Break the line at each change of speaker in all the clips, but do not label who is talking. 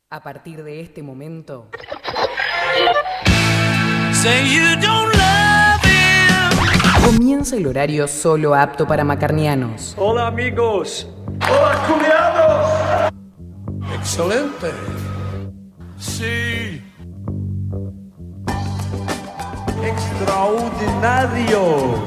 A partir de este momento, comienza el horario solo apto para macarnianos.
Hola amigos. Hola culiados.
Excelente.
Sí. Extraordinario.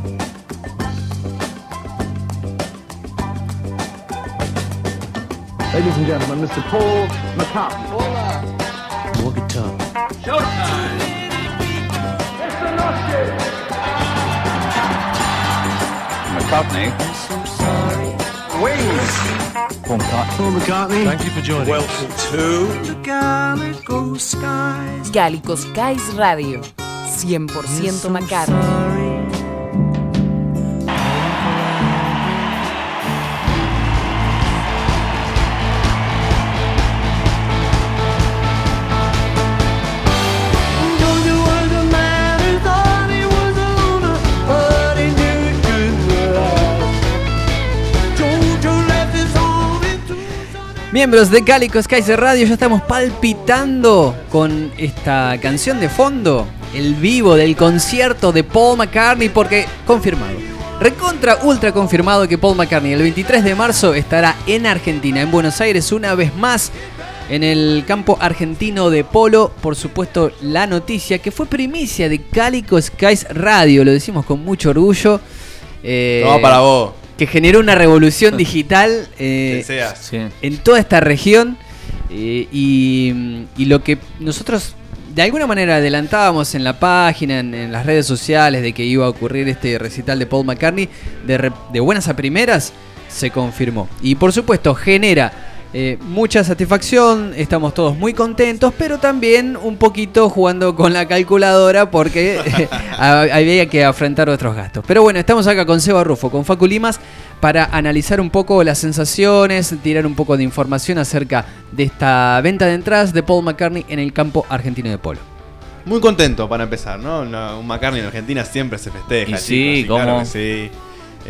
Ladies and gentlemen, Mr. Paul McCartney.
Hola.
More guitar.
Showtime. Esta noche.
McCartney.
Wings.
Paul McCartney.
Thank you for joining.
Welcome to
Calico Skies Radio, 100% McCartney.
Miembros de Calico Skies Radio, ya estamos palpitando con esta canción de fondo, el vivo del concierto de Paul McCartney, porque confirmado, recontra ultra confirmado que Paul McCartney el 23 de marzo estará en Argentina, en Buenos Aires, una vez más en el campo argentino de polo. Por supuesto, la noticia que fue primicia de Calico Skies Radio, lo decimos con mucho orgullo.
No, para vos.
Que generó una revolución digital en toda esta región, y lo que nosotros de alguna manera adelantábamos en la página, en las redes sociales, de que iba a ocurrir este recital de Paul McCartney, de buenas a primeras se confirmó. Y por supuesto genera mucha satisfacción, estamos todos muy contentos, pero también un poquito jugando con la calculadora porque había que afrontar otros gastos. Pero bueno, estamos acá con Seba Rufo, con Facu Limas, para analizar un poco las sensaciones, tirar un poco de información acerca de esta venta de entradas de Paul McCartney en el campo argentino de polo.
Muy contento para empezar, ¿no? Un McCartney en Argentina siempre se festeja.
Y sí,
chicos,
¿cómo?
Claro que sí.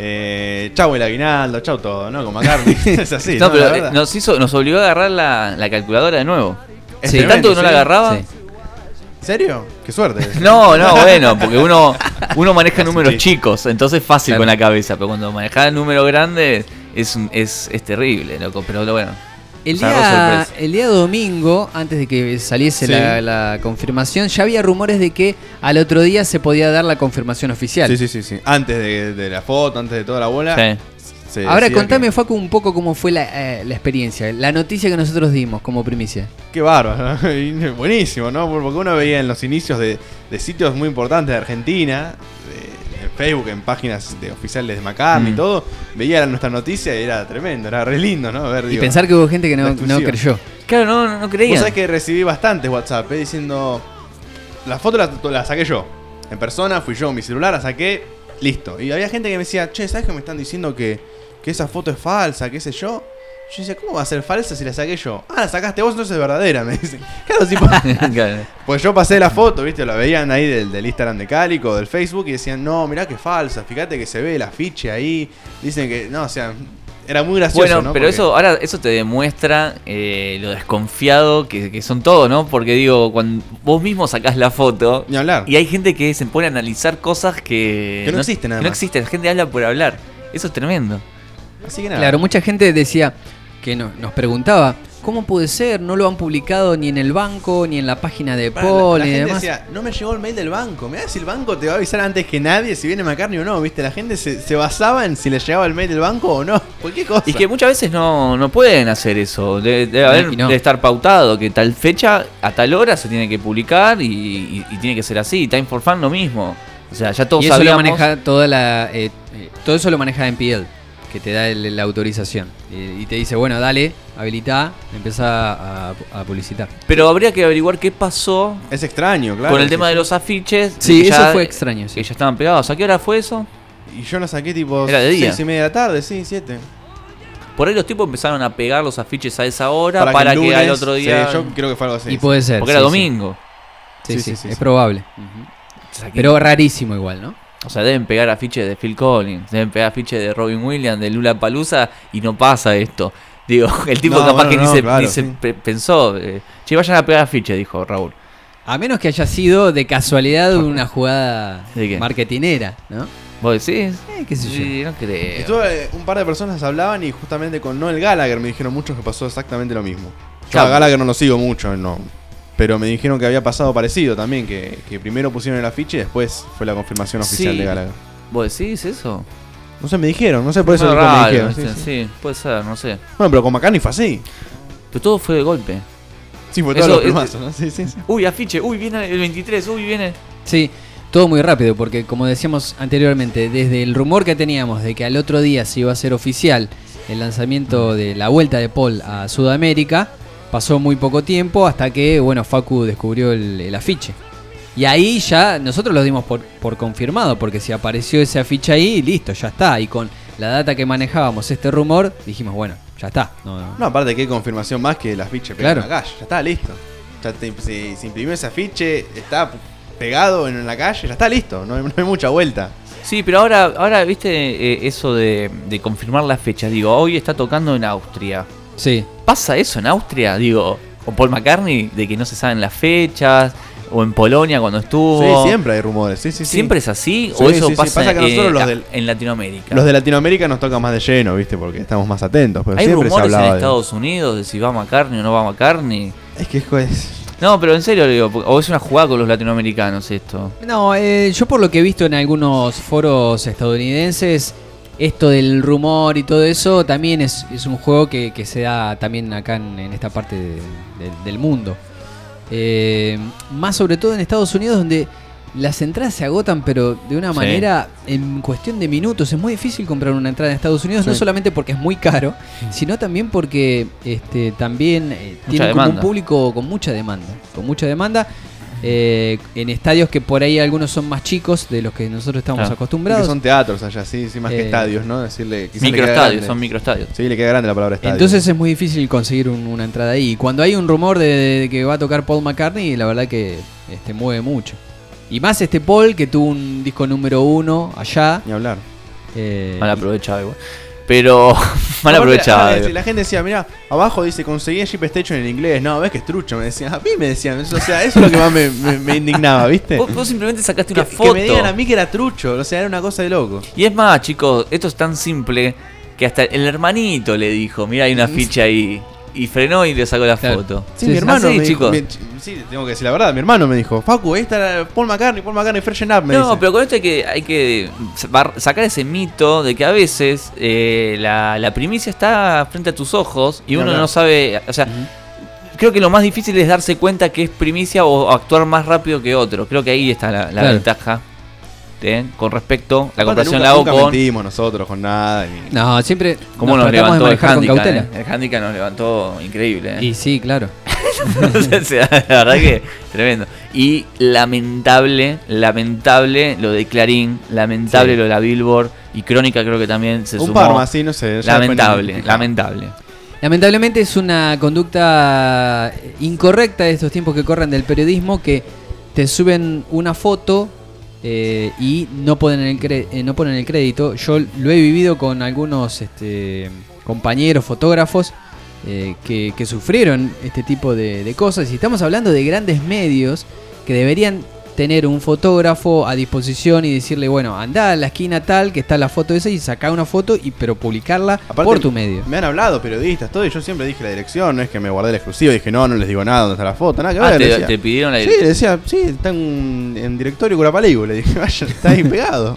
Chau el aguinaldo, chau todo, ¿no? Con McCartney. Es así.
No, pero
la verdad.
nos obligó a agarrar la calculadora de nuevo.
Es
De
tremendo,
tanto que no la
¿sí?
agarraba.
Sí.
¿En serio? Qué suerte.
No, bueno, porque uno maneja números
Sí.
chicos, entonces es fácil
Claro.
con la cabeza, pero cuando manejas el número grande es terrible, loco, pero bueno.
El
Nos agarró
día,
sorpresa.
el día domingo, antes de que saliese
Sí.
la confirmación, ya había rumores de que al otro día se podía dar la confirmación oficial.
Sí. Antes de la foto, antes de toda la bola.
Sí.
se
Ahora
decía
contame,
que-
Facu, un poco cómo fue la experiencia, la noticia que nosotros dimos como primicia.
Qué bárbaro, ¿no? Y buenísimo, ¿no? Porque uno veía en los inicios de sitios muy importantes de Argentina, en Facebook, en páginas oficiales de McCartney y todo, veía nuestra noticia y era tremendo, era re lindo, ¿no? Ver,
Y
digo,
pensar que hubo gente que
la
no
exclusiva.
creyó.
Claro, no
Vos
creía.
sabés que recibí bastantes WhatsApp diciendo, la foto la saqué yo, en persona, fui yo, mi celular, la saqué, listo. Y había gente que me decía, che, ¿sabés que me están diciendo que esa foto es falsa, qué sé yo? Yo decía, ¿cómo va a ser falsa si la saqué yo? Ah, la sacaste vos, entonces es verdadera, me dicen. Claro, sí,
Claro.
pues yo pasé la foto, ¿viste? La veían ahí del Instagram de Calico, del Facebook, y decían, no, mirá que falsa, fíjate que se ve el afiche ahí. Dicen que, no, o sea, era muy gracioso,
Bueno,
¿no?
pero
Porque-
eso te demuestra lo desconfiado que son todos, ¿no? Porque digo, cuando vos mismo sacás la foto
Ni hablar.
y hay gente que se pone a analizar cosas que
no existen, nada
no
más.
existen, la gente habla por hablar. Eso es tremendo.
Así que nada.
Claro, mucha gente decía que nos preguntaba, ¿cómo puede ser? No lo han publicado ni en el banco, ni en la página de
Pará,
Paul,
la
ni
gente
demás.
decía, no me llegó el mail del banco. Mirá si el banco te va a avisar antes que nadie si viene McCartney o no, ¿viste? La gente se basaba en si le llegaba el mail del banco o no. Cualquier cosa.
Y que muchas veces no pueden hacer eso. Debe
Y no.
estar pautado que tal fecha, a tal hora se tiene que publicar y tiene que ser así. Time for Fun lo mismo. O sea, ya todos
Y eso lo
sabíamos.
maneja todo eso lo maneja MPL, que te da la autorización. Y te dice, bueno, dale, habilitá, empezá a publicitar.
Pero habría que averiguar qué pasó
Es extraño, claro.
con el tema de los afiches.
Sí,
que
eso
ya-
fue extraño. Sí.
Que ya estaban pegados. ¿A qué hora fue eso?
Y yo lo saqué tipo
Era de día.
6:30 de la tarde, sí, 7.
Por ahí los tipos empezaron a pegar los afiches a esa hora para
el
que
lunes-
al otro día.
Sí, yo creo que fue algo así.
Y puede ser.
porque era
sí,
domingo.
Sí,
Sí,
sí,
sí,
es
sí.
probable.
O sea, que-
Pero rarísimo igual, ¿no?
O sea, deben pegar afiches de Phil Collins, deben pegar afiches de Robin Williams, de Lollapalooza y no pasa esto. Digo, el tipo
No,
capaz
bueno,
que
claro,
ni se
sí.
pensó. Che, vayan a pegar afiche, dijo Raúl.
A menos que haya sido de casualidad una jugada
¿De qué?
marketinera, ¿no?
¿Vos decís?
Qué sé yo.
Sí, no creo.
Estuve, un par de personas hablaban y justamente con Noel Gallagher me dijeron muchos que pasó exactamente lo mismo. Yo
Claro.
a Gallagher no lo sigo mucho, no. Pero me dijeron que había pasado parecido también, que primero pusieron el afiche y después fue la confirmación oficial
Sí.
de Gallagher.
¿Vos decís eso?
No sé, me dijeron, no sé por eso
No,
me
raro,
dijeron.
sí,
Sí, sí.
sí, puede ser, no sé.
Bueno, pero con McCartney fue así.
Pero todo fue de golpe.
Sí, fue
Eso
todos los
es-
plumazos, ¿no? Sí, sí, sí.
Uy, afiche, uy, viene el 23, uy, viene.
Sí, todo muy rápido, porque como decíamos anteriormente, desde el rumor que teníamos de que al otro día se iba a hacer oficial el lanzamiento de la vuelta de Paul a Sudamérica, pasó muy poco tiempo hasta que, bueno, Facu descubrió el afiche. Y ahí ya nosotros lo dimos por confirmado, porque si apareció ese afiche ahí, listo, ya está. Y con la data que manejábamos, este rumor, dijimos, bueno, ya está.
No, aparte que hay confirmación más que el afiche pegado
Claro.
en la calle. Ya está, listo. Ya se imprimió ese afiche, está pegado en la calle, ya está listo. No hay mucha vuelta.
Sí, pero ahora viste eso de confirmar la fecha. Digo, hoy está tocando en Austria.
Sí.
¿Pasa eso en Austria? Digo, con Paul McCartney, de que no se saben las fechas. O en Polonia cuando estuvo.
Sí, siempre hay rumores. Sí, sí, sí.
¿Siempre es así?
Sí,
¿O eso
sí, sí.
pasa,
que nosotros
en Latinoamérica?
Los de Latinoamérica nos toca más de lleno, ¿viste? Porque estamos más atentos. Pero
¿Hay
siempre se
rumores en
hablaba de...
Estados Unidos de si va McCartney o no va McCartney?
Es que es...
No, pero en serio le digo, o es una jugada con los latinoamericanos esto.
No, yo por lo que he visto en algunos foros estadounidenses, esto del rumor y todo eso también es un juego que se da también acá en esta parte del mundo. Más sobre todo en Estados Unidos, donde las entradas se agotan, pero de una
Sí.
manera en cuestión de minutos. Es muy difícil comprar una entrada en Estados Unidos, no
Sí.
solamente porque es muy caro, sino también porque también tiene como un
demanda.
público con mucha demanda. En estadios que por ahí algunos son más chicos de los que nosotros estamos
Claro.
acostumbrados.
Que son teatros allá, sí, más que
Eh,
estadios, ¿no? Decirle... quizás le queda
Microestadios,
grande.
son microestadios.
Sí, le queda grande la palabra estadio.
Entonces es muy difícil conseguir una entrada ahí. Y cuando hay un rumor de que va a tocar Paul McCartney, la verdad que mueve mucho. Y más Paul, que tuvo un disco número 1 allá.
Ni hablar.
Mal aprovechado igual. Pero mal
Aparte,
aprovechado.
la, la gente decía, mira, abajo dice, conseguí Jeep Station en inglés. No, ves que es trucho, me decían. A mí me decían, o sea, eso es lo que más me indignaba, ¿viste?
Vos simplemente sacaste una
Que
foto.
me digan a mí que era trucho, o sea, era una cosa de loco.
Y es más, chicos, esto es tan simple que hasta el hermanito le dijo, mira, hay una ficha ahí. Y frenó y le sacó la
Claro.
foto.
Sí, mi hermano
así,
me dijo,
chicos.
sí, tengo que decir la verdad, mi hermano me dijo, Facu, ahí está Paul McCartney, freshen up, me
No,
dice.
pero con esto hay que sacar ese mito de que a veces la primicia está frente a tus ojos y uno
Claro.
no sabe, o sea, creo que lo más difícil es darse cuenta que es primicia o actuar más rápido que otro. Creo que ahí está la
Claro.
ventaja. Con respecto, la
Aparte,
comparación
nunca,
la hago
nunca
con
mentimos nosotros con nada. Ni...
No, siempre
cómo nos
tratamos de
levantó el
manejar con
handicap.
cautela.
El handicap nos levantó increíble.
Y sí, claro.
O sea, la verdad que tremendo. Y lamentable lo de Clarín, lamentable
Sí.
lo de la Billboard y Crónica creo que también se
Un
sumó.
par más, sí, no sé. ya
Lamentable,
después ni-
lamentable.
Lamentablemente es una conducta incorrecta de estos tiempos que corren del periodismo, que te suben una foto y no ponen el crédito. Yo lo he vivido con algunos compañeros fotógrafos que sufrieron este tipo de cosas. Y estamos hablando de grandes medios que deberían tener un fotógrafo a disposición y decirle, bueno, andá a la esquina tal que está la foto esa y sacá una foto, pero publicarla
Aparte,
por tu medio.
Me han hablado periodistas, todo, y yo siempre dije la dirección, no es que me guardé la exclusiva, dije no les digo nada, dónde está la foto, nada que ver. le decía.
Te pidieron la
Sí, le decía, sí, está en directorio Curapaligo, le dije, vaya, está ahí pegado.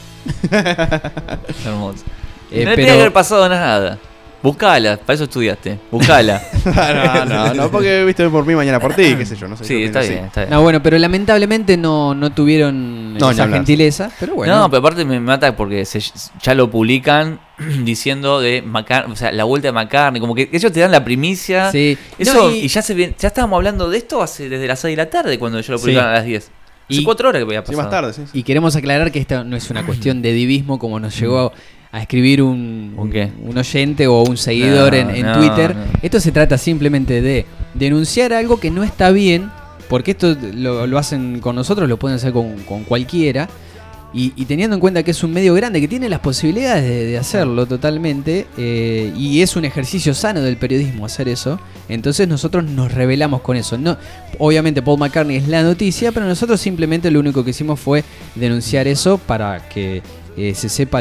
Hermoso. No
Pero-
tiene que haber pasado nada. Buscala, para eso estudiaste. Buscala.
no, porque viste por mí, mañana por ti, qué sé yo, no sé.
Sí,
yo
está
pienso
bien,
así.
está bien.
No, bueno, pero lamentablemente no tuvieron
No, ni
esa
hablar.
gentileza. Pero bueno,
No, pero aparte me mata porque ya lo publican diciendo de McCartney, o sea, la vuelta de McCartney, como que ellos te dan la primicia.
sí.
Eso,
No,
y ya ya estábamos hablando de esto desde las 6 de la tarde cuando yo lo publicaron a las 10. Hace
Y-
4 horas que había
Sí,
pasado.
más tarde, sí.
Y queremos aclarar que esta no es una cuestión de divismo como nos llegó a escribir
¿Un qué?
un oyente o un seguidor
No,
en
no,
Twitter.
no.
Esto se trata simplemente de denunciar algo que no está bien, porque esto lo hacen con nosotros, lo pueden hacer con cualquiera. Y teniendo en cuenta que es un medio grande, que tiene las posibilidades de hacerlo totalmente, y es un ejercicio sano del periodismo hacer eso, entonces nosotros nos rebelamos con eso. No, obviamente Paul McCartney es la noticia, pero nosotros simplemente lo único que hicimos fue denunciar eso para que se sepa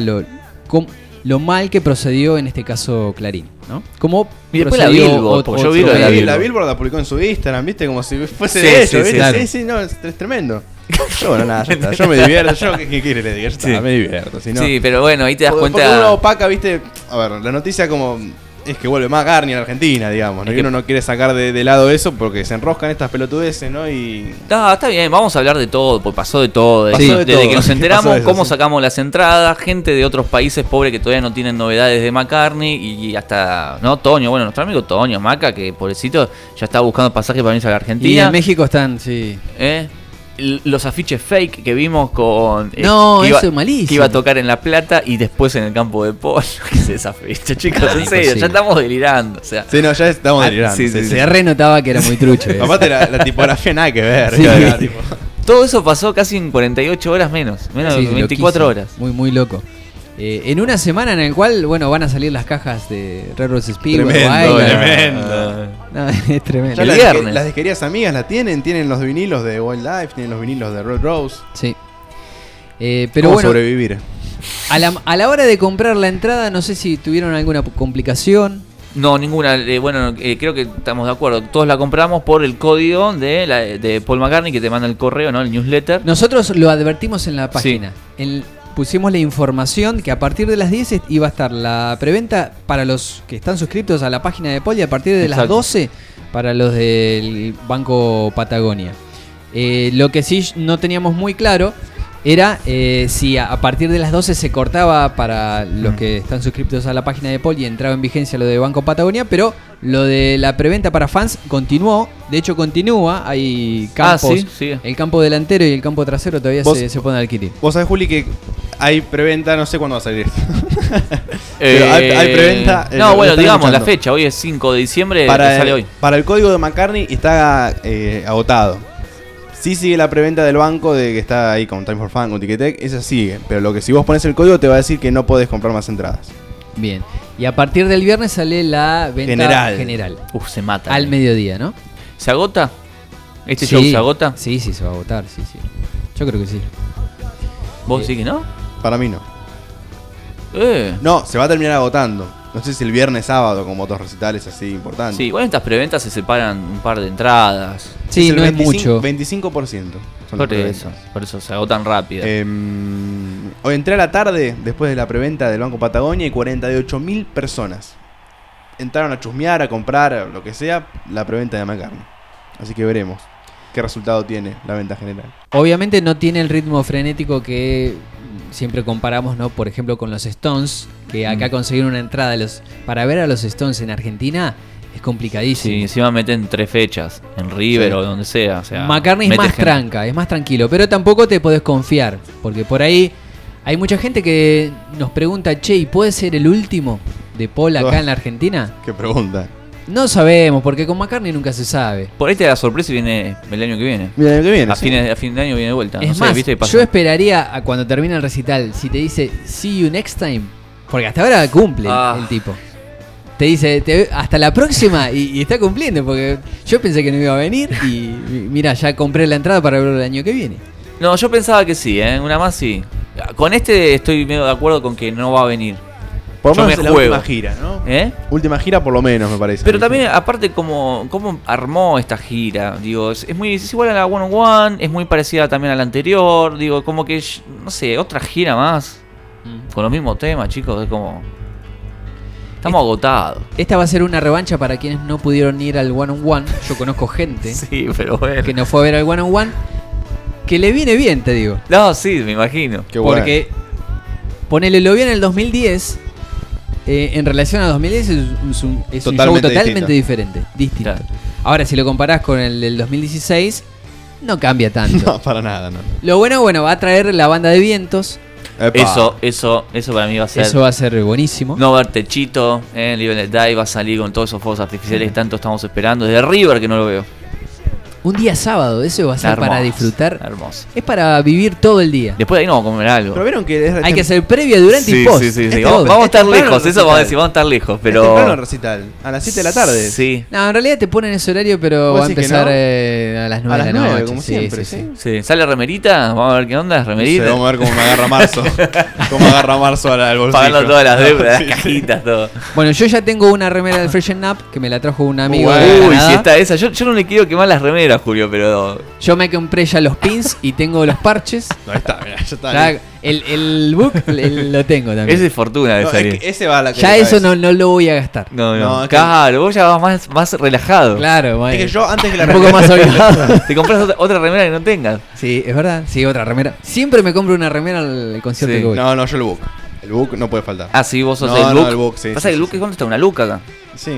lo mal que procedió en este caso Clarín, ¿no? Como
y después la Billboard, porque yo vi lo de
la Billboard la publicó en su Instagram, ¿viste? Como si fuese
Sí,
de
sí,
ellos,
sí,
¿viste?
claro.
Sí, no, es tremendo. Pero bueno, nada, ya está. Yo me divierto. Yo, ¿qué quiere le diga? Ya está,
Sí.
me divierto. Si no,
Sí, pero bueno, ahí te das
porque
cuenta.
uno opaca, ¿viste? A ver, la noticia como es que vuelve McCartney a Argentina, digamos, ¿no?
Es
Y
que-
uno no quiere sacar de lado eso porque se enroscan estas pelotudeces, ¿no? Y
No, está bien, vamos a hablar de todo, porque pasó de todo.
Pasó de
Desde
todo.
que nos enteramos
Pasó eso,
cómo
sí.
sacamos las entradas, gente de otros países pobres que todavía no tienen novedades de McCartney y hasta, ¿no? Toño, bueno, nuestro amigo Toño, Maca, que pobrecito ya está buscando pasaje para venirse a la
Y
Argentina.
en México están, sí.
Los afiches fake que vimos con...
No,
que iba-
eso es malísimo.
Que iba a tocar en La Plata y después en el campo de polo. ¿Qué es esa fecha, chicos?
Ah,
En serio,
imposible.
ya estamos delirando. O sea,
sí, no, ya estamos delirando.
sí,
sí,
sí,
sí.
Se renotaba que era muy trucho. eso.
Aparte la tipografía nada que ver.
Sí.
Era tipo-
todo eso pasó casi en 48 horas menos de
Sí,
24
loquísimo.
horas.
Muy, muy loco. En una semana en el cual, bueno, van a salir las cajas de Red Rose Speedway.
Tremendo,
Baila.
tremendo.
No, es tremendo.
Ya
El
las
viernes.
las disquerías amigas la tienen los vinilos de Wildlife, tienen los vinilos de Red Rose.
Sí. Pero
¿Cómo
bueno,
sobrevivir?
a la hora de comprar la entrada, no sé si tuvieron alguna complicación.
No, ninguna. Bueno, creo que estamos de acuerdo. Todos la compramos por el código de Paul McCartney que te manda el correo, ¿no? El newsletter.
Nosotros lo advertimos en la página. Pusimos la información que a partir de las 10 iba a estar la preventa para los que están suscriptos a la página de Paul y a partir de las
Exacto.
12 para los del Banco Patagonia. Lo que sí no teníamos muy claro era si a partir de las 12 se cortaba para los que están suscriptos a la página de Paul y entraba en vigencia lo de Banco Patagonia, pero lo de la preventa para fans continuó. De hecho continúa, hay campos,
sí, sí.
el campo delantero y el campo trasero todavía
¿Vos-
se pueden adquirir.
Vos sabés, Juli, que hay preventa, no sé cuándo va a salir esto. Pero hay preventa.
No,
lo
bueno,
están
digamos la
escuchando.
fecha. Hoy es 5 de diciembre.
Para
sale hoy.
Para el código de McCartney está agotado. Sí sigue la preventa del banco de que está ahí con Time for Fun, con Ticketek, esa sigue. Pero lo que si vos pones el código te va a decir que no podés comprar más entradas.
Bien. Y a partir del viernes sale la venta general.
Se mata.
Al mediodía, ¿no?
¿Se agota? ¿Este
Sí.
show se agota?
Sí, se va a agotar, sí. Yo creo que sí.
¿Vos sí que no?
Para mí no. No, se va a terminar agotando. No sé si el viernes, sábado, como otros recitales así importantes.
Sí, igual en estas preventas se separan un par de entradas.
Sí,
el
no es mucho.
25% son las
Por
preventas.
por eso se agotan rápido.
Hoy entré a la tarde, después de la preventa del Banco Patagonia, y 48.000 personas entraron a chusmear, a comprar, lo que sea, la preventa de McCartney. Así que veremos qué resultado tiene la venta general.
Obviamente no tiene el ritmo frenético que siempre comparamos, ¿no? Por ejemplo, con los Stones, que acá conseguir una entrada para ver a los Stones en Argentina es complicadísimo.
Sí, encima meten 3 fechas en River
Sí.
o donde sea. O sea
McCartney es
mete
más
gente.
tranca, es más tranquilo, pero tampoco te podés confiar, porque por ahí hay mucha gente que nos pregunta, che, ¿y puede ser el último de Paul acá en la Argentina?
Qué pregunta.
No sabemos, porque con McCartney nunca se sabe.
Por ahí te da la sorpresa y viene el año que viene.
Mira, el año que viene.
A fin de año viene de vuelta.
Es
no sé,
más,
¿viste qué pasa?
yo esperaría a cuando termine el recital, si te dice see you next time, porque hasta ahora cumple el tipo. Te dice hasta la próxima y está cumpliendo, porque yo pensé que no iba a venir y mira, ya compré la entrada para verlo el año que viene.
No, yo pensaba que sí, una más sí. Con este estoy medio de acuerdo con que no va a venir.
Por
Yo
lo
me
menos la
juego.
última gira, ¿no?
¿Eh?
Última gira por lo menos, me parece.
Pero también, aparte, cómo armó esta gira. Digo, es igual a la One on One, es muy parecida también a la anterior. Digo, como que, no sé, otra gira más. Con los mismos temas, chicos. Es como. Estamos agotados.
Esta va a ser una revancha para quienes no pudieron ir al One on One. Yo conozco gente
Sí, pero bueno.
que no fue a ver al One on One, que le viene bien, te digo.
No, sí, me imagino.
Qué bueno.
Porque ponele, lo vi en el 2010. En relación a 2010 es un show totalmente diferente, distinto.
Claro.
Ahora, si lo comparás con el del 2016, no cambia tanto.
No, para nada, no.
Lo bueno, va a traer la banda de vientos.
Epa.
Eso para mí va a ser.
Eso va a ser buenísimo.
No ver techito, Live and Let Die va a salir con todos esos fuegos artificiales que tanto estamos esperando. Desde River que no lo veo.
Un día sábado, eso va a ser
Hermoso,
para disfrutar.
Hermoso.
Es para vivir todo el día.
Después de ahí no vamos a comer algo.
Pero vieron que
Hay que hacer previa, durante y post.
Sí.
Es
Vamos,
todo.
vamos a estar
temprano
lejos,
el
eso vamos a
recital.
decir, vamos a estar lejos,
Es
pero...
temprano el recital, a las 7 de la tarde.
Sí.
No, en realidad te ponen ese horario, pero
¿Vos
va a
decís que
empezar
no?
a las 9
A
de
las
la
9,
noche.
como siempre, sí.
Sí. ¿Sale remerita? Vamos a ver qué onda,
No sé,
remerita.
vamos a ver cómo me agarra marzo. Cómo agarra marzo al bolsillo.
Pagando todas las deudas,
Sí,
las cajitas, todo.
Bueno, yo ya tengo una remera del Freshen Up que me la trajo un amigo
Bueno.
de
Uy,
Canadá.
si está esa. Yo no le quiero quemar las remeras, Julio, pero...
Yo me compré ya los pins y tengo los parches.
No, ahí está, mirá, ya está.
Ya el book lo tengo también.
Es de fortuna de
No, es
salir.
que ese va a la
Ya eso no lo voy a gastar.
No,
No, es que-
claro, vos ya vas más relajado.
Claro, bueno.
Es que yo antes que la
un poco más holgado.
Te compras otra remera que no tengas.
Sí, es verdad. Sí, otra remera. Siempre me compro una remera al concierto
Sí.
que voy.
No, yo el book. El book no puede faltar.
Ah, sí, vos sos
No,
el
no,
look.
el book, sí,
Pasa
sí,
que el look
sí.
es cuánto está, una luca acá.
Sí.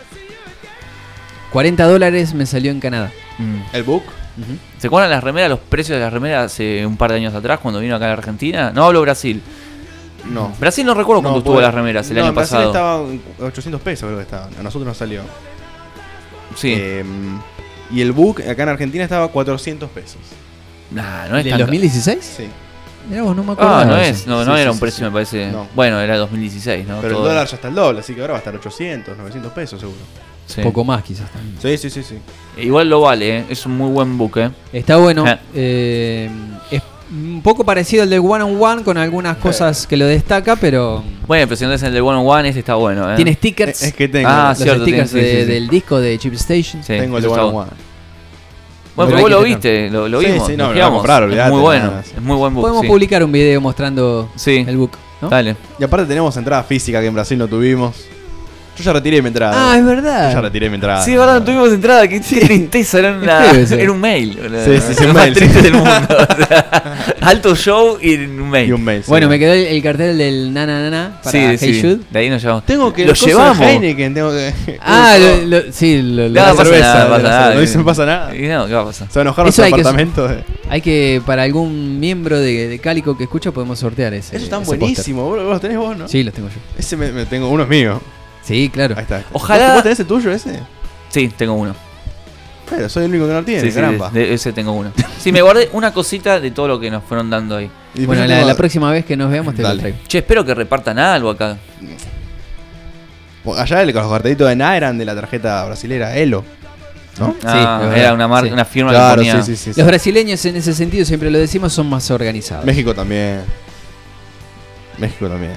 $40 me salió en Canadá.
El book.
¿Se acuerdan las remeras, los precios de las remeras hace un par de años atrás cuando vino acá a la Argentina? No hablo Brasil.
No.
Brasil no recuerdo cuánto estuvo
puede-
las remeras el
no,
año
en Brasil
pasado.
estaban 800 pesos, creo que estaban. A nosotros nos salió.
Sí.
Y el book acá en Argentina estaba 400 pesos.
Nah, no es
¿Del
tan
2016?
Sí.
Mirá vos, no me acuerdo.
Ah, no
de
es,
eso.
no,
Sí,
no
sí,
era un
sí,
precio,
sí.
me parece.
No.
Bueno, era 2016, ¿no?
Pero
Todo-
el dólar ya está el doble, así que ahora va a estar 800, 900 pesos seguro.
sí.
Poco más quizás también.
Sí.
Igual lo vale, ¿eh? Es un muy buen book, ¿eh?
Está bueno. Es un poco parecido al del One on One con algunas cosas que lo destaca, pero
Bueno, pero si no es el de One on One, este está bueno, ¿eh?
tiene stickers.
Es que tengo.
Ah,
los
cierto,
stickers
tiene- sí, sí, sí.
del disco de Chip Station.
Sí,
tengo el de
eso
One
está
on
bueno.
One.
Bueno,
Pero
pero vos
hay
lo
que
viste, lo
Sí,
vimos.
sí, no,
nos
me lo voy a
quedamos.
comprar,
Es
olvidate,
muy bueno,
nada más.
es muy buen book.
Podemos
sí.
publicar un video mostrando
Sí.
el book, ¿no?
Dale.
Y aparte tenemos entrada física que en Brasil no tuvimos. Yo ya retiré mi entrada.
Ah, es
Yo ya
verdad.
retiré mi entrada.
Sí, verdad, no tuvimos entrada, qué tristeza, era,
Es feo eso.
era un mail. boludo.
Sí, sí, sí,
Lo
un
más
mail,
triste
sí.
del mundo. O sea, alto show y un mail.
Y un mail.
Bueno,
sí.
me quedó el cartel del Na Na Na Na para Hey Jude.
De ahí nos llevamos.
Tengo que
lo
el coso de
llevamos.
Heineken, tengo que.
Ah, sí, lo
No, pasa
cerveza,
nada,
de
pasa
la
nada.
cerveza. No dicen pasa nada.
Y no, ¿qué va a pasar?
Se va a enojar
Eso
nuestro
hay que-
apartamento.
Hay que, para algún miembro de Cálico que escucha, podemos sortear ese.
Eso está
ese
buenísimo. ¿Vos los tenés vos, no?
póster. Sí, los tengo yo.
Ese me tengo. Uno es mío.
Sí, claro.
Ahí está.
Ojalá-
¿Vos tenés el tuyo ese?
Sí, tengo uno.
Pero soy el único que no tiene,
Sí, sí,
caramba.
de ese tengo uno. Sí, me guardé una cosita de todo lo que nos fueron dando ahí.
Y
Bueno,
yo
la
tengo-
próxima vez que nos veamos te lo
Dale.
traigo.
Che, espero que repartan algo acá.
Allá los cartelitos de nada eran de la tarjeta brasilera Elo. ¿No?
Sí,
Ah,
es verdad.
era una marca,
Sí.
una firma
Claro,
que ponía.
sí, sí, sí.
Los brasileños en ese sentido, siempre lo decimos, son más organizados.
México también. México también.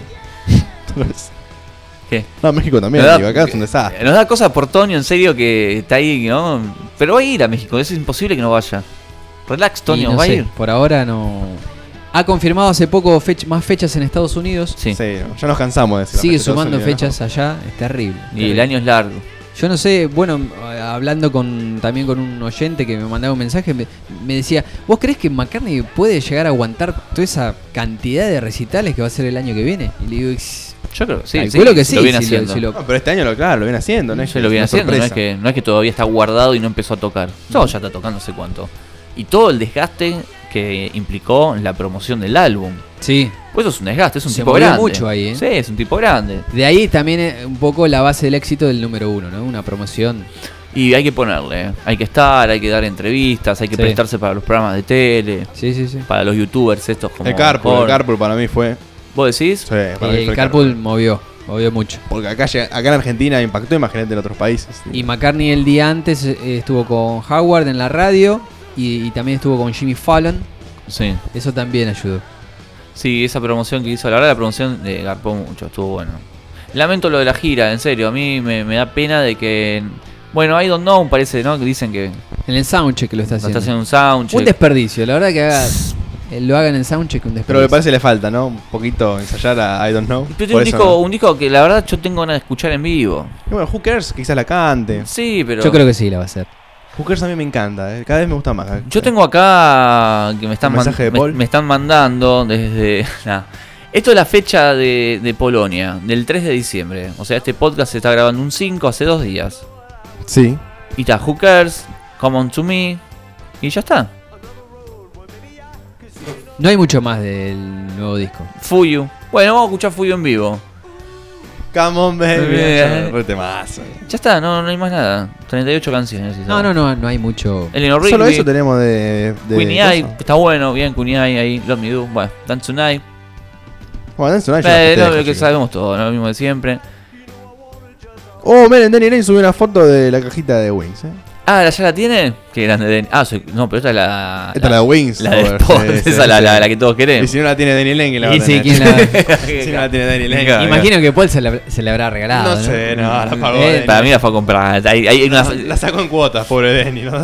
¿Qué?
No, México también,
Nos da-
digo, acá es un desastre.
Nos da cosa por Tonio, en serio, que está ahí, ¿no? Pero va a ir a México, es imposible que no vaya. Relax,
Y
Tonio,
no
va a
sé,
ir.
por ahora no. Ha confirmado hace poco más fechas en Estados Unidos.
Sí.
Sí, ya nos cansamos de decir.
Sigue
la fecha de
sumando
Estados Unidos,
fechas allá, es terrible.
Y el año es largo.
Yo no sé, bueno, hablando también con un oyente que me mandaba un mensaje, me decía, ¿vos crees que McCartney puede llegar a aguantar toda esa cantidad de recitales que va a ser el año que viene? Y le digo,
Yo creo que sí.
calculo
sí,
que sí,
Lo viene
si
haciendo.
si
¿no? No, pero este año claro, lo viene haciendo, ¿no? Es
Se lo viene
una
haciendo,
sorpresa.
no es que todavía está guardado y no empezó a tocar. No, ya está tocando no sé cuánto. Y todo el desgaste que implicó la promoción del álbum.
sí.
Pues eso es un desgaste, es un
Se
tipo
movió
grande.
mucho ahí, ¿eh?
Sí, es un tipo grande.
De ahí también un poco la base del éxito del número uno, ¿no? Una promoción.
Y hay que ponerle, hay que estar, hay que dar entrevistas, hay que
Sí.
prestarse para los programas de tele,
Sí, sí, sí.
para los youtubers estos como...
El Carpool para mí fue.
¿Vos decís?
Sí, para mí
El
fue
Carpool movió mucho.
Porque acá en Argentina impactó, imagínate en otros países.
Y McCartney el día antes estuvo con Howard en la radio y también estuvo con Jimmy Fallon.
Sí.
Eso también ayudó.
Sí, esa promoción que hizo, la verdad la promoción garpó mucho, estuvo bueno. Lamento lo de la gira, en serio, a mí me da pena de que... Bueno, I Don't Know parece, ¿no? Que dicen que
En el soundcheck lo está
no
haciendo.
está haciendo un soundcheck.
Un desperdicio, la verdad que lo hagan en el soundcheck un
Pero
desperdicio.
me parece que le falta, ¿no? Un poquito ensayar a I Don't Know.
Pero
Por
tiene
eso
un disco que la verdad yo tengo ganas de escuchar en vivo.
no. Y bueno, Who Cares, quizás la cante.
Sí, pero...
Yo creo que sí la va a hacer.
Who Cares a mí me encanta, cada vez me gusta más.
Yo tengo acá que me están,
¿Un mensaje de Paul?
me están mandando desde... nah. Esto es la fecha de Polonia, del 3 de diciembre. O sea, este podcast se está grabando un 5 hace 2 días.
Sí.
Y está Who Cares, Come On To Me, y ya está.
No hay mucho más del nuevo disco.
Fuyu. Bueno, vamos a escuchar Fuyu en vivo.
Come on, baby.
Bien.
Temazo.
Ya está, no hay más nada. 38 canciones.
No hay mucho.
Eleanor Rigby.
Solo eso tenemos de
Queenie Eye, está bueno, bien, Queenie Eye ahí, Love Me Do, bueno, Dance Tonight.
Bueno, Dance Tonight
Lo que sabemos todo, ¿no? Lo mismo de siempre.
Oh, miren, Danny Lane subió una foto de la cajita de Wings,
Ah, ¿ya la tiene? Qué grande Danny. No, pero esta es la...
Esta es la de Wings.
La de Sport, esa es la que todos queremos.
Y si no la tiene Danny Lane, ¿quién la va a
Sí,
tener? Si no la tiene Danny Lane.
Imagino que Paul se le habrá regalado.
No sé, la pagó.
Para mí la fue a comprar. Hay una...
La sacó en cuotas, pobre Danny. No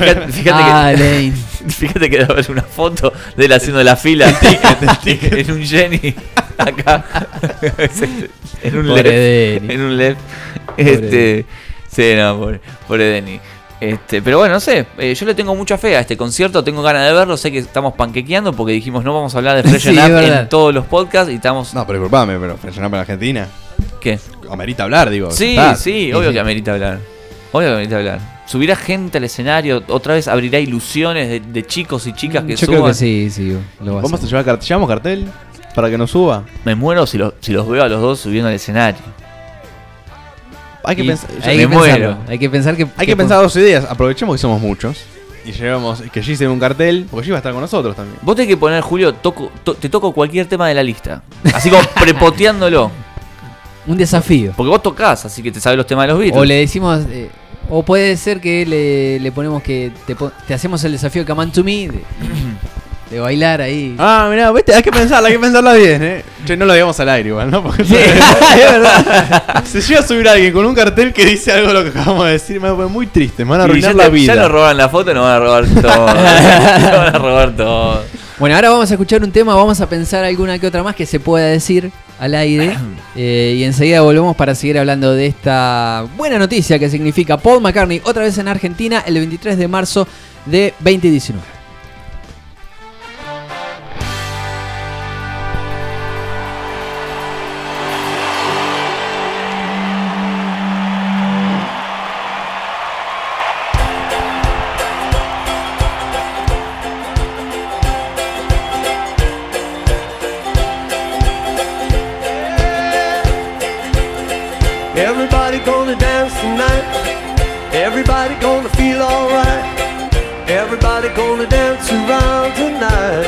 Fíjate que debe haber una foto de él haciendo la fila en un Jenny. Acá. En un LED. En un LED. Sí, no, pobre Denny. Pero bueno, no sé, yo le tengo mucha fe a este concierto, tengo ganas de verlo, sé que estamos panquequeando porque dijimos no vamos a hablar de Freshen Up en todos los podcasts y estamos...
No, pero disculpame, pero Freshen Up en Argentina.
¿Qué?
Amerita hablar, digo.
Sí, obvio que amerita hablar. Subirá gente al escenario, otra vez abrirá ilusiones de chicos y chicas que
yo
suban.
Creo que sí, lo
¿Vamos a llevamos cartel para que nos suba?
Me muero si los veo a los dos subiendo al escenario.
Hay que pensar.
Hay que pensar que.
Hay que pensar dos ideas. Aprovechemos que somos muchos. Y llevamos que G se ve un cartel. Porque G va a estar con nosotros también.
Vos tenés que poner, Julio, te toco cualquier tema de la lista. Así como prepoteándolo.
Un desafío.
Porque vos tocás, así que te sabes los temas de los Beatles.
O le decimos. O puede ser que le ponemos que te hacemos el desafío Come On To Me. De bailar ahí.
Ah, mirá, viste, hay que pensarla bien, Che, no lo digamos al aire igual, ¿no? Porque
es verdad.
Se llega a subir alguien con un cartel que dice algo de lo que acabamos de decir, me voy muy triste, me van a arruinar la vida.
Ya nos roban la foto y nos van a robar todo.
Bueno, ahora vamos a escuchar un tema, vamos a pensar alguna que otra más que se pueda decir al aire. Y enseguida volvemos para seguir hablando de esta buena noticia que significa Paul McCartney otra vez en Argentina el 23 de marzo de 2019.
Everybody gonna dance tonight. Everybody gonna feel alright. Everybody gonna dance around tonight.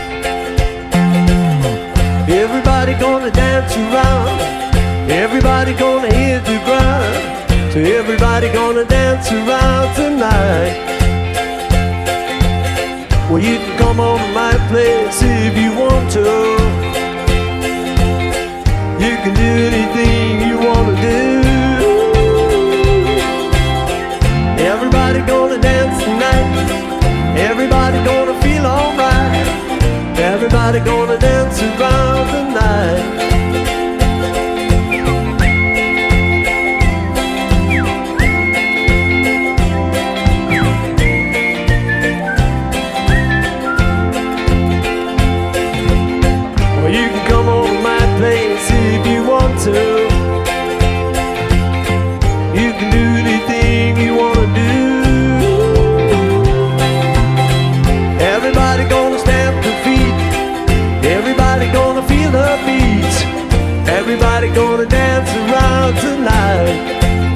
Everybody gonna dance around. Everybody gonna hit the ground. So everybody gonna dance around tonight. Well, you can come on to my place if you want to. You can do anything you wanna do. Everybody gonna dance tonight. Everybody gonna feel alright. Everybody gonna dance around tonight. Well, you can come on to my place if you want to. You can do anything you wanna do. Everybody gonna stamp their feet. Everybody gonna feel the beats. Everybody gonna dance around tonight.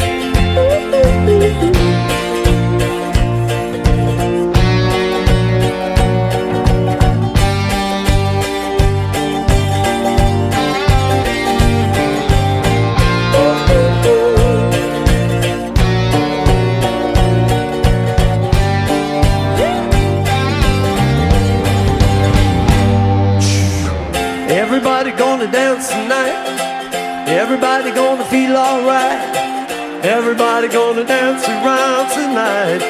Everybody gonna dance tonight. Everybody gonna feel alright. Everybody gonna dance around tonight.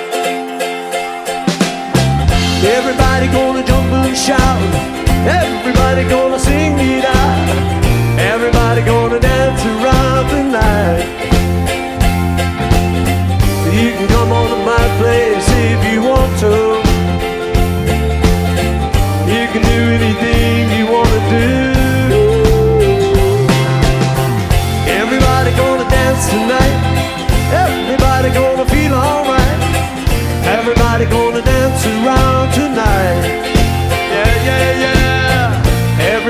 Everybody gonna jump and shout. Everybody gonna sing it out. Everybody gonna dance around tonight. You can come on to my place if you want to. You can do anything you wanna do. Everybody gonna dance tonight. Everybody gonna feel alright. Everybody gonna dance around tonight. Yeah, yeah, yeah.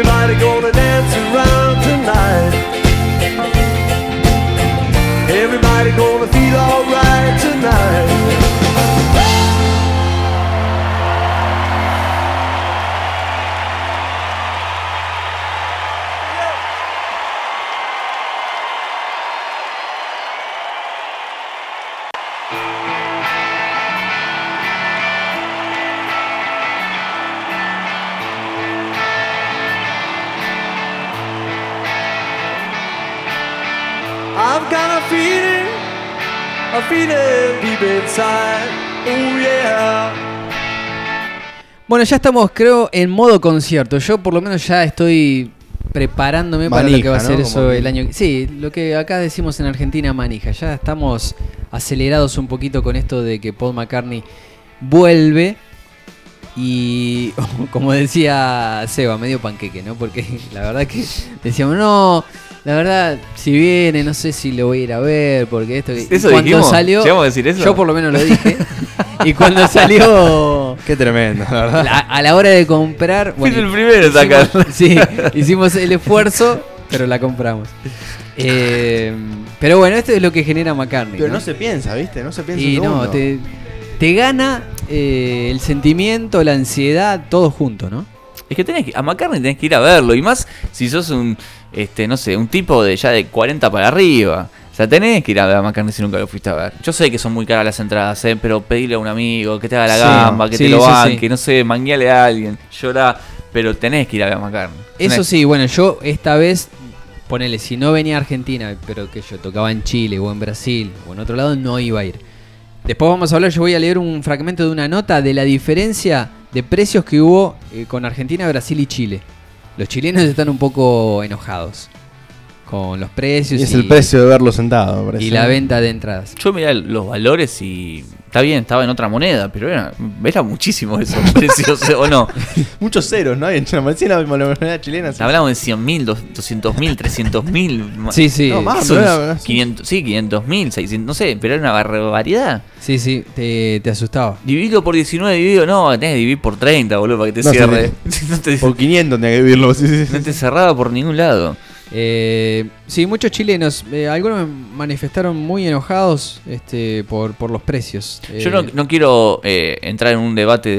I feel it deep inside. Oh yeah.
Bueno, ya estamos, creo, en modo concierto. Yo por lo menos ya estoy preparándome para lo que va a ser, ¿no? Eso el año. Sí, lo que acá decimos en Argentina, manija. Ya estamos acelerados un poquito con esto de que Paul McCartney vuelve. Y como decía Seba, medio panqueque, ¿no? Porque la verdad que decíamos, no, la verdad, si viene, no sé si lo voy a ir a ver, porque esto...
¿Eso
cuando
dijimos?
salió,
¿Llegamos a decir eso?
Yo por lo menos lo dije. Y cuando salió...
Qué tremendo, la verdad.
A la hora de comprar...
Bueno, fuiste el primero en sacar.
Sí, hicimos el esfuerzo, pero la compramos. Pero bueno, esto es lo que genera McCartney.
Pero no se piensa, ¿viste? No se piensa un
Y no,
segundo.
te gana el sentimiento, la ansiedad, todo junto, ¿no?
Es que a McCartney tenés que ir a verlo. Y más si sos un, no sé, un tipo de ya de 40 para arriba. O sea, tenés que ir a ver a McCartney si nunca lo fuiste a ver. Yo sé que son muy caras las entradas, pero pedile a un amigo que te haga la gamba, que te lo banque, no sé, mangueale a alguien, llorá. Pero tenés que ir a ver a McCartney.
Eso sí, bueno, yo esta vez, ponele, si no venía a Argentina, pero que yo tocaba en Chile o en Brasil o en otro lado, no iba a ir. Después vamos a hablar, yo voy a leer un fragmento de una nota de la diferencia de precios que hubo con Argentina, Brasil y Chile. Los chilenos están un poco enojados con los precios.
Y es el precio de verlo sentado, me parece.
Y la venta de entradas.
Yo miré los valores y está bien, estaba en otra moneda, pero era muchísimo esos precios, ¿o no?
Muchos ceros, ¿no? En la moneda chilena. Sí.
Hablamos de 100.000, 200.000, 300.000.
Sí, sí.
No, más,
Son
¿no?
500.000, 600, no sé, pero era una barbaridad.
Sí, sí, te asustaba.
Dividirlo por 19, no, tenés que dividir por 30, boludo, para que te cierre.
Por 500 tenés que vivirlo. Sí.
No te cerraba por ningún lado.
Sí, muchos chilenos, algunos me manifestaron muy enojados por los precios.
Yo no quiero entrar en un debate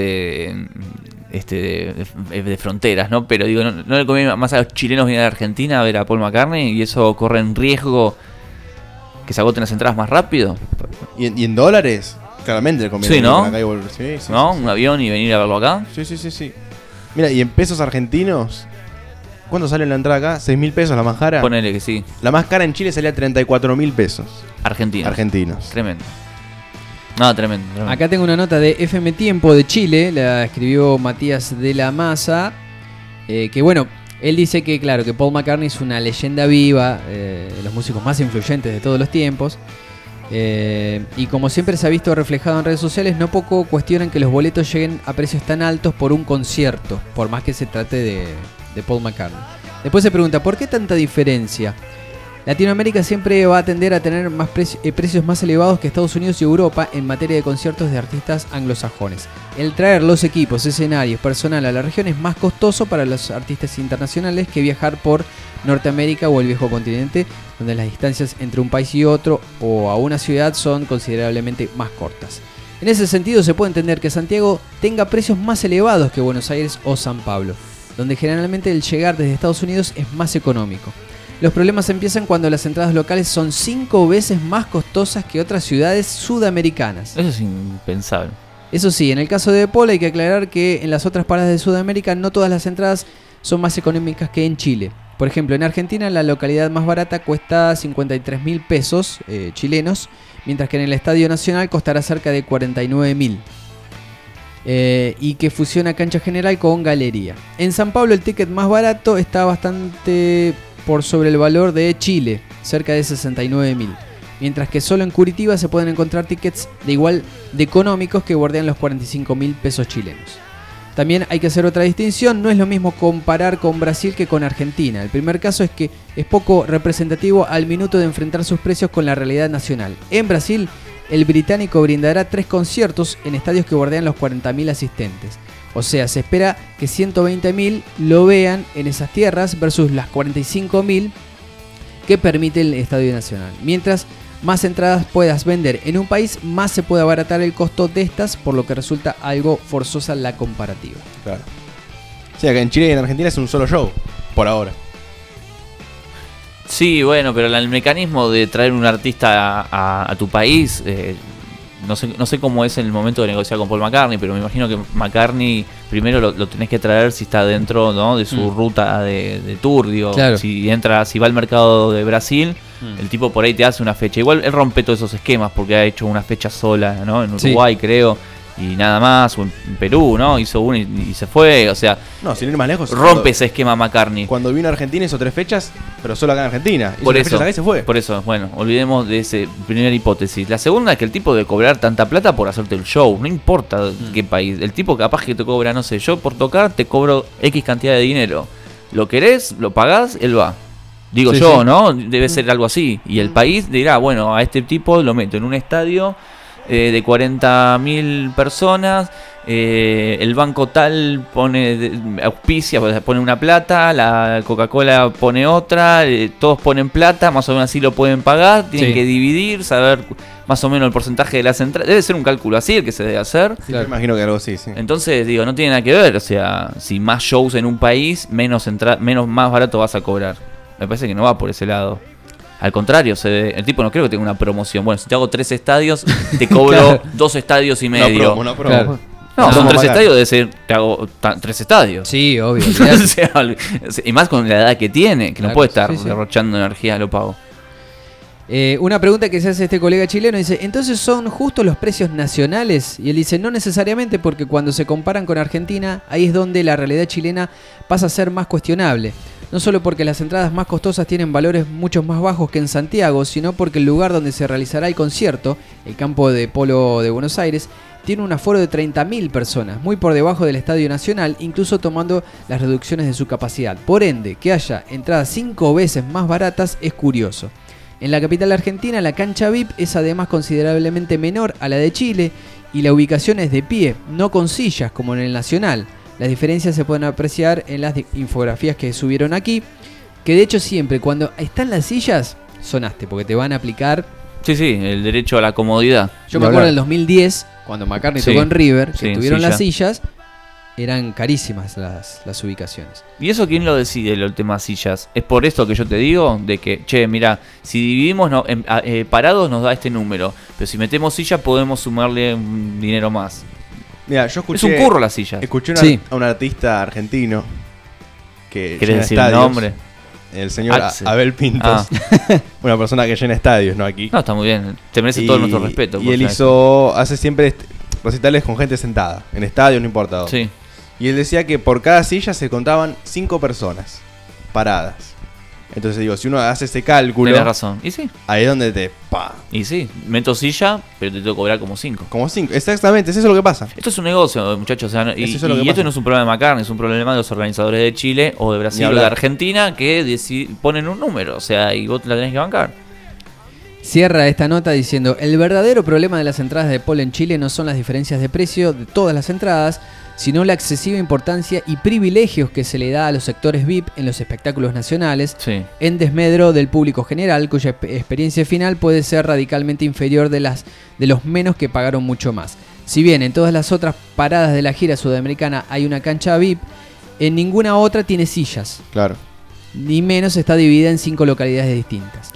de fronteras, ¿no? Pero digo, no le conviene más a los chilenos venir a Argentina a ver a Paul McCartney y eso corre en riesgo que se agoten las entradas más rápido.
¿Y en dólares? Claramente le conviene.
Sí, ¿no?
Acá y volver. Sí,
¿No?
Sí.
Un avión y venir a verlo acá.
Sí. Mira, y en pesos argentinos, ¿cuánto sale la entrada acá? 6.000 pesos la más cara.
Ponele que sí.
La más cara en Chile salía 34.000 pesos.
Argentinos. Tremendo. No, tremendo.
Acá tengo una nota de FM Tiempo de Chile, la escribió Matías de la Maza, que bueno, él dice que claro, que Paul McCartney es una leyenda viva, de los músicos más influyentes de todos los tiempos, y como siempre se ha visto reflejado en redes sociales, no poco cuestionan que los boletos lleguen a precios tan altos por un concierto, por más que se trate de Paul McCartney. Después se pregunta, ¿por qué tanta diferencia? Latinoamérica siempre va a tender a tener precios más elevados que Estados Unidos y Europa en materia de conciertos de artistas anglosajones. El traer los equipos, escenarios, personal a la región es más costoso para los artistas internacionales que viajar por Norteamérica o el viejo continente, donde las distancias entre un país y otro o a una ciudad son considerablemente más cortas. En ese sentido se puede entender que Santiago tenga precios más elevados que Buenos Aires o San Pablo, donde generalmente el llegar desde Estados Unidos es más económico. Los problemas empiezan cuando las entradas locales son 5 veces más costosas que otras ciudades sudamericanas.
Eso es impensable.
Eso sí, en el caso de Paul hay que aclarar que en las otras paradas de Sudamérica no todas las entradas son más económicas que en Chile. Por ejemplo, en Argentina la localidad más barata cuesta 53.000 pesos chilenos, mientras que en el Estadio Nacional costará cerca de 49.000. Y que fusiona cancha general con galería. En San Pablo el ticket más barato está bastante por sobre el valor de Chile, cerca de 69.000. Mientras que solo en Curitiba se pueden encontrar tickets de igual de económicos que bordean los 45.000 pesos chilenos. También hay que hacer otra distinción, no es lo mismo comparar con Brasil que con Argentina. El primer caso es que es poco representativo al minuto de enfrentar sus precios con la realidad nacional. En Brasil, el británico brindará 3 conciertos en estadios que bordean los 40.000 asistentes. O sea, se espera que 120.000 lo vean en esas tierras versus las 45.000 que permite el Estadio Nacional. Mientras más entradas puedas vender en un país, más se puede abaratar el costo de estas, por lo que resulta algo forzosa la comparativa.
Claro. O sea, que en Chile y en Argentina es un solo show, por ahora.
Sí, bueno, pero el mecanismo de traer un artista a tu país... No sé cómo es en el momento de negociar con Paul McCartney, pero me imagino que McCartney primero lo tenés que traer si está dentro, ¿no?, de su ruta de tour. Digo,
claro.
Si va al mercado de Brasil, El tipo por ahí te hace una fecha. Igual él rompe todos esos esquemas porque ha hecho una fecha sola, ¿no? En Uruguay, creo. Y nada más, o en Perú, ¿no? Hizo uno y se fue, o sea...
No, sin ir más lejos...
Rompe ese esquema McCartney.
Cuando vino a Argentina hizo 3 fechas, pero solo acá en Argentina. Hizo
por
3
eso,
fechas acá y se fue.
Por eso, bueno, olvidemos de esa primera hipótesis. La segunda es que el tipo debe cobrar tanta plata por hacerte el show, no importa qué país. El tipo capaz que te cobra, no sé, yo por tocar te cobro X cantidad de dinero. Lo querés, lo pagás, él va. Digo yo, ¿no? Debe ser algo así. Y el país dirá, bueno, a este tipo lo meto en un estadio de 40.000 personas, el banco tal auspicia, pone una plata, la Coca-Cola pone otra, todos ponen plata, más o menos así lo pueden pagar, tienen que dividir, saber más o menos el porcentaje de las entradas, debe ser un cálculo así el que se debe hacer.
Sí, claro. Me imagino que algo así, sí.
Entonces, digo, no tiene nada que ver, o sea, si más shows en un país, menos más barato vas a cobrar. Me parece que no va por ese lado. Al contrario, el tipo no creo que tenga una promoción. Bueno, si te hago 3 estadios, te cobro 2 estadios y medio.
No,
Claro.
No, son 3 estadios, debe ser, te hago 3 estadios.
Sí, obvio.
O sea, y más con la edad que tiene, que no puede estar derrochando energía, lo pago.
Una pregunta que se hace este colega chileno dice, ¿entonces son justos los precios nacionales? Y él dice, no necesariamente, porque cuando se comparan con Argentina, ahí es donde la realidad chilena pasa a ser más cuestionable. No solo porque las entradas más costosas tienen valores mucho más bajos que en Santiago, sino porque el lugar donde se realizará el concierto, el campo de polo de Buenos Aires, tiene un aforo de 30.000 personas, muy por debajo del Estadio Nacional, incluso tomando las reducciones de su capacidad. Por ende, que haya entradas 5 veces más baratas es curioso. En la capital argentina, la cancha VIP es además considerablemente menor a la de Chile y la ubicación es de pie, no con sillas como en el Nacional. Las diferencias se pueden apreciar en las infografías que subieron aquí, que de hecho siempre cuando están las sillas, sonaste, porque te van a aplicar...
Sí, el derecho a la comodidad.
Yo me acuerdo en el 2010, cuando McCartney tocó en River, que tuvieron las sillas, eran carísimas las ubicaciones.
¿Y eso quién lo decide, el tema sillas? Es por esto que yo te digo, de que, che, mira, si dividimos parados nos da este número, pero si metemos sillas podemos sumarle un dinero más.
Mira, yo escuché...
Es un curro las sillas.
Escuché a un artista argentino que
¿querés decir el nombre?
El señor Abel Pintos. Una persona que llena estadios, ¿no? Aquí.
No, está muy bien. Te merece todo nuestro respeto.
Y él hace siempre recitales con gente sentada. En estadios, no importa dónde.
Sí.
Y él decía que por cada silla se contaban 5 personas paradas. Entonces digo, si uno hace ese cálculo...
Tienes razón. Y sí.
Ahí es donde te... ¡pa!
Y sí, meto silla, pero te tengo que cobrar como 5.
Como 5, exactamente, es eso lo que pasa.
Esto es un negocio, muchachos. O sea, y esto no es un problema de McCartney, es un problema de los organizadores de Chile o de Brasil o de Argentina que ponen un número, o sea, y vos la tenés que bancar.
Cierra esta nota diciendo, el verdadero problema de las entradas de polo en Chile no son las diferencias de precio de todas las entradas, sino la excesiva importancia y privilegios que se le da a los sectores VIP en los espectáculos nacionales, en desmedro del público general, cuya experiencia final puede ser radicalmente inferior de los menos que pagaron mucho más. Si bien en todas las otras paradas de la gira sudamericana hay una cancha VIP, en ninguna otra tiene sillas.
Claro.
Ni menos está dividida en 5 localidades distintas.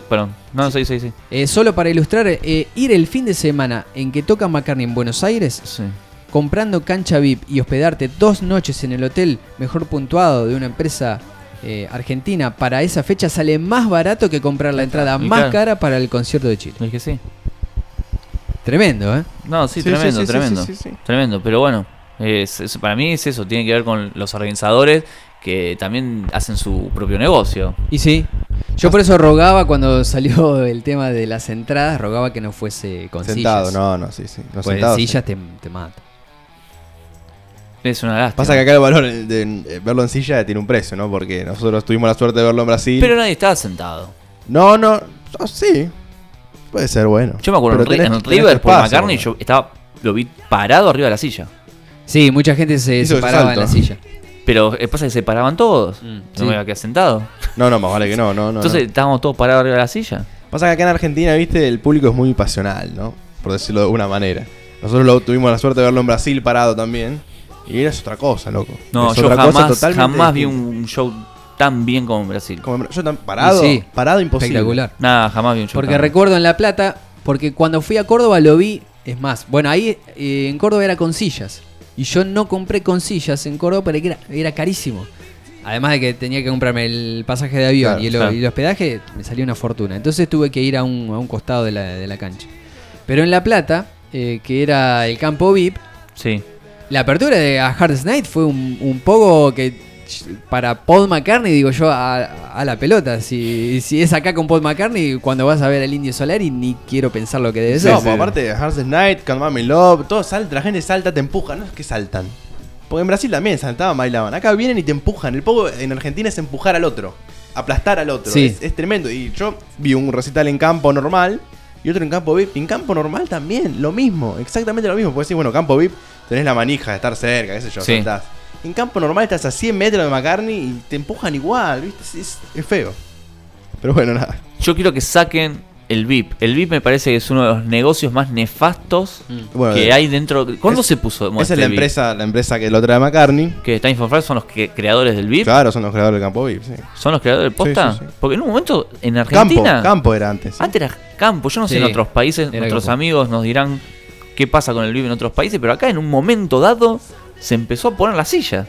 Solo para ilustrar, ir el fin de semana en que toca McCartney en Buenos Aires, comprando cancha VIP y hospedarte 2 noches en el hotel mejor puntuado de una empresa argentina para esa fecha sale más barato que comprar la entrada más cara para el concierto de Chile.
Es que sí.
Tremendo, ¿eh?
No, tremendo. Pero bueno, para mí es eso, tiene que ver con los organizadores que también hacen su propio negocio.
Y sí, yo por eso rogaba cuando salió el tema de las entradas, rogaba que no fuese con
sentado,
sillas.
No,
pues
sentado,
sillas te mata.
Es una lástima.
Pasa que acá el valor de verlo en silla tiene un precio, ¿no? Porque nosotros tuvimos la suerte de verlo en Brasil.
Pero nadie estaba sentado.
No, sí. Puede ser bueno.
Yo me acuerdo en River por McCartney, yo lo vi parado arriba de la silla.
Sí, mucha gente se paraba en la silla.
Pero pasa que se paraban todos. No me iba a quedar sentado.
No, más vale que no.
Entonces estábamos todos parados arriba de la silla.
Pasa que acá en Argentina, viste, el público es muy pasional, ¿no? Por decirlo de alguna manera. Nosotros tuvimos la suerte de verlo en Brasil parado también. Y era otra cosa, loco.
No, yo jamás vi un show tan bien como en Brasil.
Parado imposible.
Espectacular.
Nada, jamás vi un show.
Porque recuerdo en La Plata, porque cuando fui a Córdoba lo vi, es más, bueno, ahí en Córdoba era con sillas. Y yo no compré con sillas en Córdoba porque era carísimo. Además de que tenía que comprarme el pasaje de avión y el hospedaje, me salía una fortuna. Entonces tuve que ir a un costado de la cancha. Pero en La Plata, que era el campo VIP,
sí.
La apertura de A Hard Night fue un poco que para Paul McCartney, digo yo, a la pelota. Si es acá con Paul McCartney, cuando vas a ver al Indio Solari, ni quiero pensar lo que debe ser.
No, pues aparte, Hard Night, Can't Buy Me Love, todo salta, la gente salta, te empuja. No es que saltan. Porque en Brasil también saltaban, bailaban. Acá vienen y te empujan. El poco en Argentina es empujar al otro, aplastar al otro.
Sí.
Es tremendo. Y yo vi un recital en campo normal y otro en campo VIP. En campo normal también, lo mismo, exactamente lo mismo. Puedes decir, bueno, campo VIP tenés la manija de estar cerca, qué sé yo,
sí.
saltás. En campo normal estás a 100 metros de McCartney y te empujan igual, ¿viste? Es feo. Pero bueno, nada.
Yo quiero que saquen el VIP. El VIP me parece que es uno de los negocios más nefastos que hay dentro. ¿Cuándo se puso de moda?
Esa es la empresa que lo trae McCartney.
Que Time for Flight son los creadores del VIP.
Claro, son los creadores del campo VIP, sí.
¿Son los creadores del posta?
Sí, sí, sí.
Porque en un momento en Argentina.
Campo era antes. ¿Sí?
Antes era campo. Yo no sé en otros países, nuestros amigos nos dirán qué pasa con el VIP en otros países, pero acá en un momento dado se empezó a poner la silla.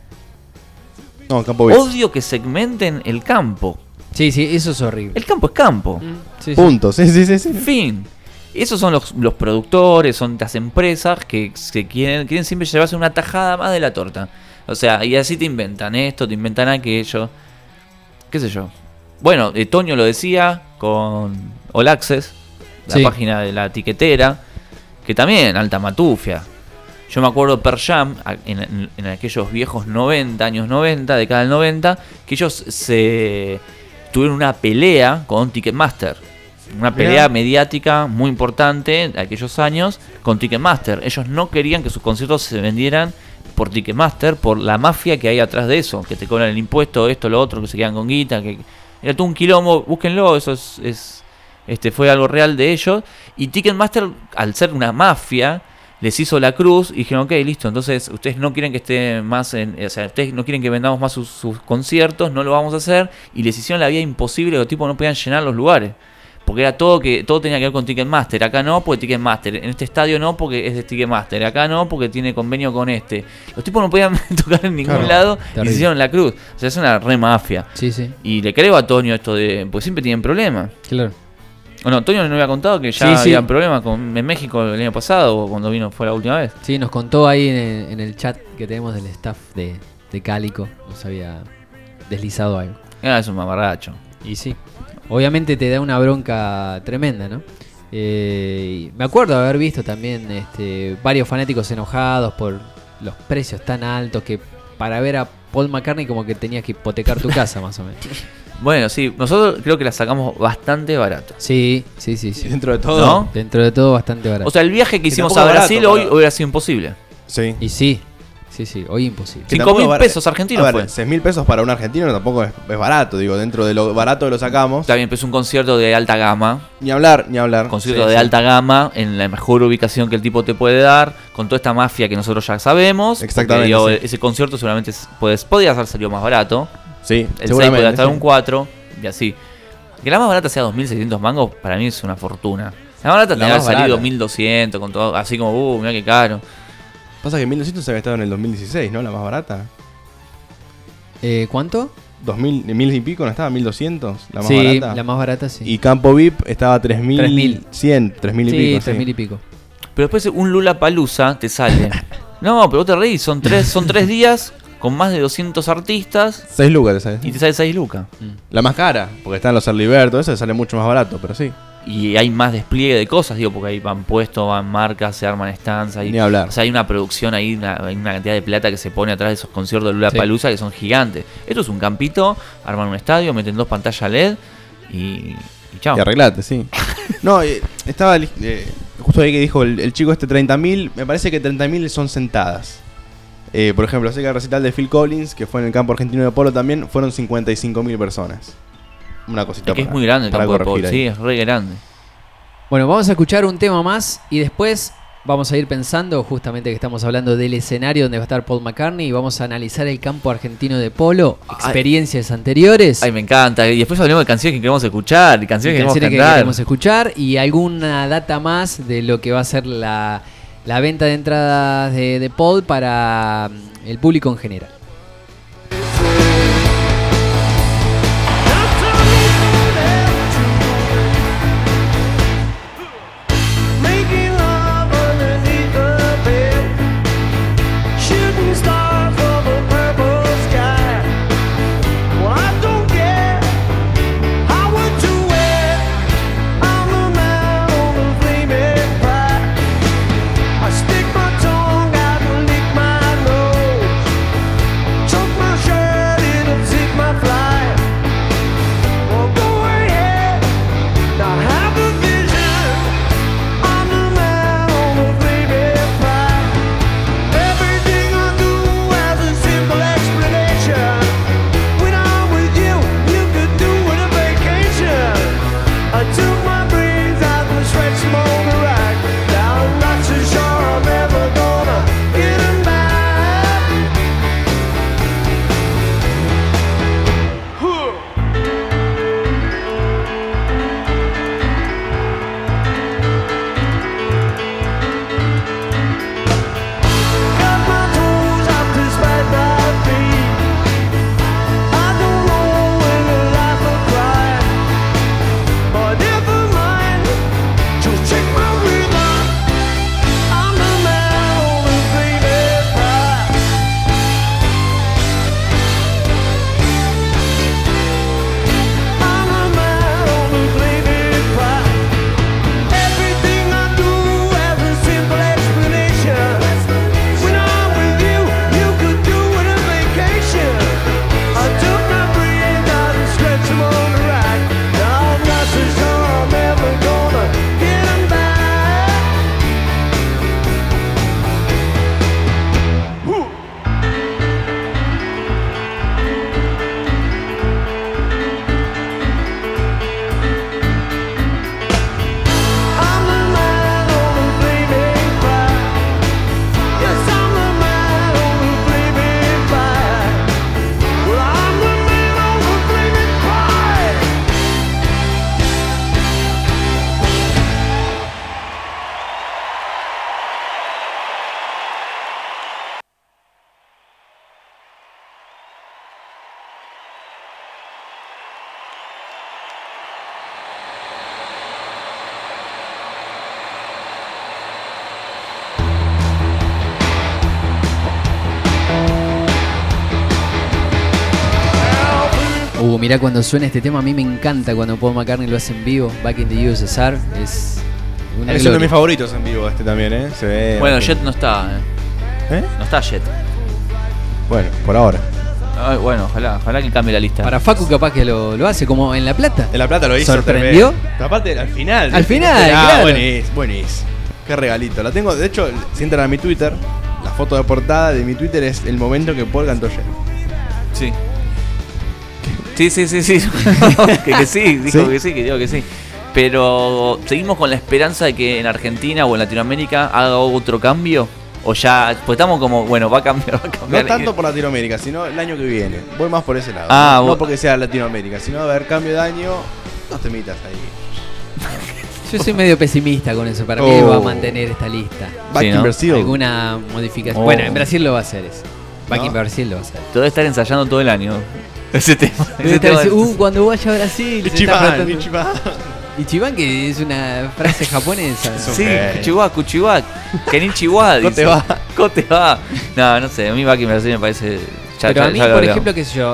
No, campo VIP.
Odio que segmenten el campo.
Sí, eso es horrible.
El campo es campo.
Sí,
punto, sí.
Fin. Esos son los productores, son las empresas que quieren siempre llevarse una tajada más de la torta. O sea, y así te inventan esto, te inventan aquello. ¿Qué sé yo? Bueno, Toño lo decía con All Access, la página de la tiquetera, que también alta matufia. Yo me acuerdo de Pearl Jam en aquellos viejos 90, años 90, década del 90, que ellos tuvieron una pelea con Ticketmaster. Una pelea mediática muy importante de aquellos años con Ticketmaster. Ellos no querían que sus conciertos se vendieran por Ticketmaster, por la mafia que hay atrás de eso, que te cobran el impuesto, esto, lo otro, que se quedan con guita, que era todo un quilombo, búsquenlo, eso fue algo real de ellos. Y Ticketmaster, al ser una mafia, les hizo la cruz y dijeron, ok, listo, entonces ustedes no quieren que esté más ustedes no quieren que vendamos más sus conciertos, no lo vamos a hacer, y les hicieron la vida imposible, los tipos no podían llenar los lugares. Porque era todo tenía que ver con Ticketmaster. Acá no, porque Ticketmaster. En este estadio no, porque es de Ticketmaster. Acá no, porque tiene convenio con este. Los tipos no podían tocar en ningún lado y se hicieron la cruz. O sea, es una re mafia.
Sí.
Y le creo a Toño esto porque siempre tienen problemas.
Claro.
Bueno, Toño nos había contado que ya había problemas en México el año pasado o cuando fue la última vez.
Sí, nos contó ahí en el chat que tenemos del staff de Cálico. Nos había deslizado algo.
Es un mamarracho.
Y sí. Obviamente te da una bronca tremenda, ¿no? Me acuerdo de haber visto también varios fanáticos enojados por los precios tan altos que para ver a Paul McCartney como que tenías que hipotecar tu casa más o menos.
Bueno, sí, nosotros creo que la sacamos bastante barato.
Sí.
Dentro de todo.
¿No?
Dentro de todo bastante barato.
O sea, el viaje que hicimos a Brasil hoy hubiera sido imposible.
Sí.
Y sí, hoy imposible.
5.000 pesos argentinos fue.
6.000 pesos para un argentino tampoco es barato, digo, dentro de lo barato que lo sacamos.
También empezó un concierto de alta gama.
Ni hablar.
Concierto de alta gama, en la mejor ubicación que el tipo te puede dar, con toda esta mafia que nosotros ya sabemos.
Exactamente.
Porque, ese concierto seguramente podía haber salido más barato.
Sí,
el 6 podía estar un 4 y así. Que la más barata sea 2.600 mangos, para mí es una fortuna. La más barata tendría que haber salido 1.200, con todo, así como, mira qué caro.
Pasa que 1.200 se había estado en el 2016, ¿no? La más barata.
¿Cuánto?
2.000 y pico, ¿no estaba? 1.200, la más
sí,
barata.
La más barata, sí.
Y Campo VIP estaba 3.100, 3.000 y pico.
Sí, 3.000 y pico.
Pero después un Lollapalooza te sale. No, pero vos te reís, son 3 días con más de 200 artistas.
6 lucas te sale.
Y te sale 6 lucas.
La más cara, porque están los Early Bird, todo eso sale mucho más barato, pero sí.
Y hay más despliegue de cosas, porque ahí van puestos, van marcas, se arman stands.
Ni hablar.
O sea, hay una producción ahí, hay una cantidad de plata que se pone atrás de esos conciertos de Lollapalooza que son gigantes. Esto es un campito, arman un estadio, meten 2 pantallas LED y chao.
Y arreglate, sí. No, estaba justo ahí que dijo el chico 30.000, me parece que 30.000 son sentadas. Por ejemplo, sé que el recital de Phil Collins, que fue en el campo argentino de polo también, fueron 55.000 personas. Una cosita.
Es que es muy grande el campo de polo, sí, es re grande.
Bueno, vamos a escuchar un tema más y después vamos a ir pensando, justamente que estamos hablando del escenario donde va a estar Paul McCartney, y vamos a analizar el campo argentino de polo, experiencias anteriores.
Ay, me encanta. Y después hablemos de canciones que queremos escuchar, canciones que
queremos escuchar y alguna data más de lo que va a ser la venta de entradas de Paul para el público en general. Mirá cuando suena este tema, a mí me encanta cuando Paul McCartney lo hace en vivo. Back in the USSR es una
Es uno de mis favoritos en vivo este también, Se ve.
Bueno, Jet no está, No está Jet.
Bueno, por ahora.
Ay, bueno, ojalá que cambie la lista.
Para Facu capaz que lo hace como en La Plata.
En La Plata lo hizo.
¿Sorprendió?
Pero aparte, al final.
Al final, claro.
Buenísimo. Qué regalito. La tengo, de hecho, si entran a mi Twitter, la foto de portada de mi Twitter es el momento que Paul cantó Jet.
Sí. Sí. que sí, dijo que sí, que digo que sí. Pero seguimos con la esperanza de que en Argentina o en Latinoamérica haga otro cambio. O ya, pues estamos como, bueno, va a cambiar.
No tanto por Latinoamérica, sino el año que viene. Voy más por ese lado. No porque sea Latinoamérica, sino a ver cambio de año, no te metas ahí.
Yo soy medio pesimista con eso. Para mí va a mantener esta lista.
Back in Brasil.
Alguna modificación. Bueno, en Brasil lo va a hacer eso. Back in Brasil lo va a hacer.
Todo estar ensayando todo el año. Ese tema.
Cuando vaya a Brasil.
Ichiban,
que es una frase japonesa.
Sí, Kuchiwa. Kenichiwa. ¿Cómo te va? No sé, a mí Back in Brasil me parece...
Pero a mí, por ejemplo, qué sé yo...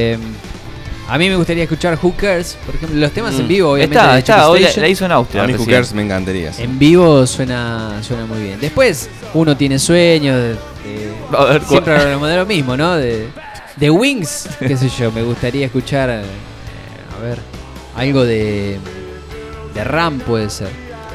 a mí me gustaría escuchar Who Cares. Por ejemplo, los temas en vivo, obviamente.
Está, hoy la hizo en Austria.
A mí Who Cares me encantaría. Sí.
En vivo suena muy bien. Después, uno tiene sueños. Siempre hablamos de lo mismo, ¿no? De Wings, qué sé yo. Me gustaría escuchar... a ver... Algo de Ram puede ser.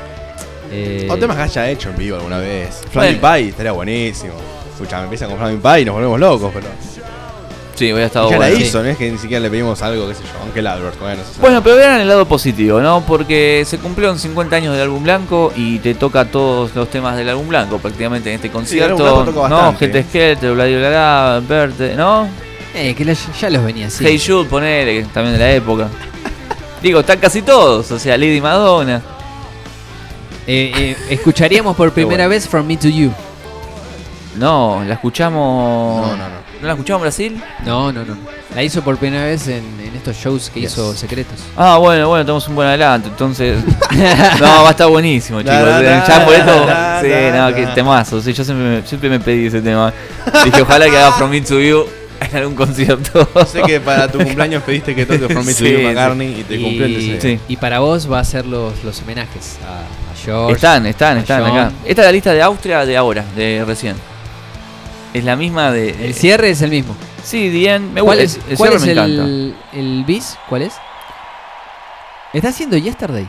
O temas que haya hecho en vivo alguna vez. Flaming Pie estaría buenísimo. Escucha, me empiezan con Flaming Pie y nos volvemos locos, pero...
Sí, voy a estar bueno.
Ya la hizo, no es que ni siquiera le pedimos algo, qué sé yo, aunque el Albert, bueno,
bueno, pero vean el lado positivo, ¿no? Porque se cumplieron 50 años del álbum blanco y te toca todos los temas del álbum blanco prácticamente en este concierto.
Sí,
¿no? Gente Skelter, Bladiola, Verte, ¿no?
Que ya los venía así.
Hey Jude, ponele, que también de la época. Digo, están casi todos, o sea, Lady Madonna.
Escucharíamos por primera vez From Me to You.
No, la escuchamos... ¿No la escuchamos en Brasil?
No. La hizo por primera vez en estos shows que hizo secretos.
Ah, bueno, tenemos un buen adelanto, entonces... No, va a estar buenísimo, chicos. Ya por esto... Sí, no, que temazo. Sí, yo siempre me pedí ese tema. Dije, ojalá que haga From Me to You en algún concierto.
Sé que para tu cumpleaños pediste que toque From Me to You McCartney y te cumplió el deseo.
Sí. Y para vos va a ser los homenajes a George.
Están acá. Esta es la lista de Austria de ahora, de recién. Es la misma de...
El cierre es el mismo.
Sí, bien.
¿Cuál es el bis? ¿Cuál es? ¿Está haciendo Yesterday?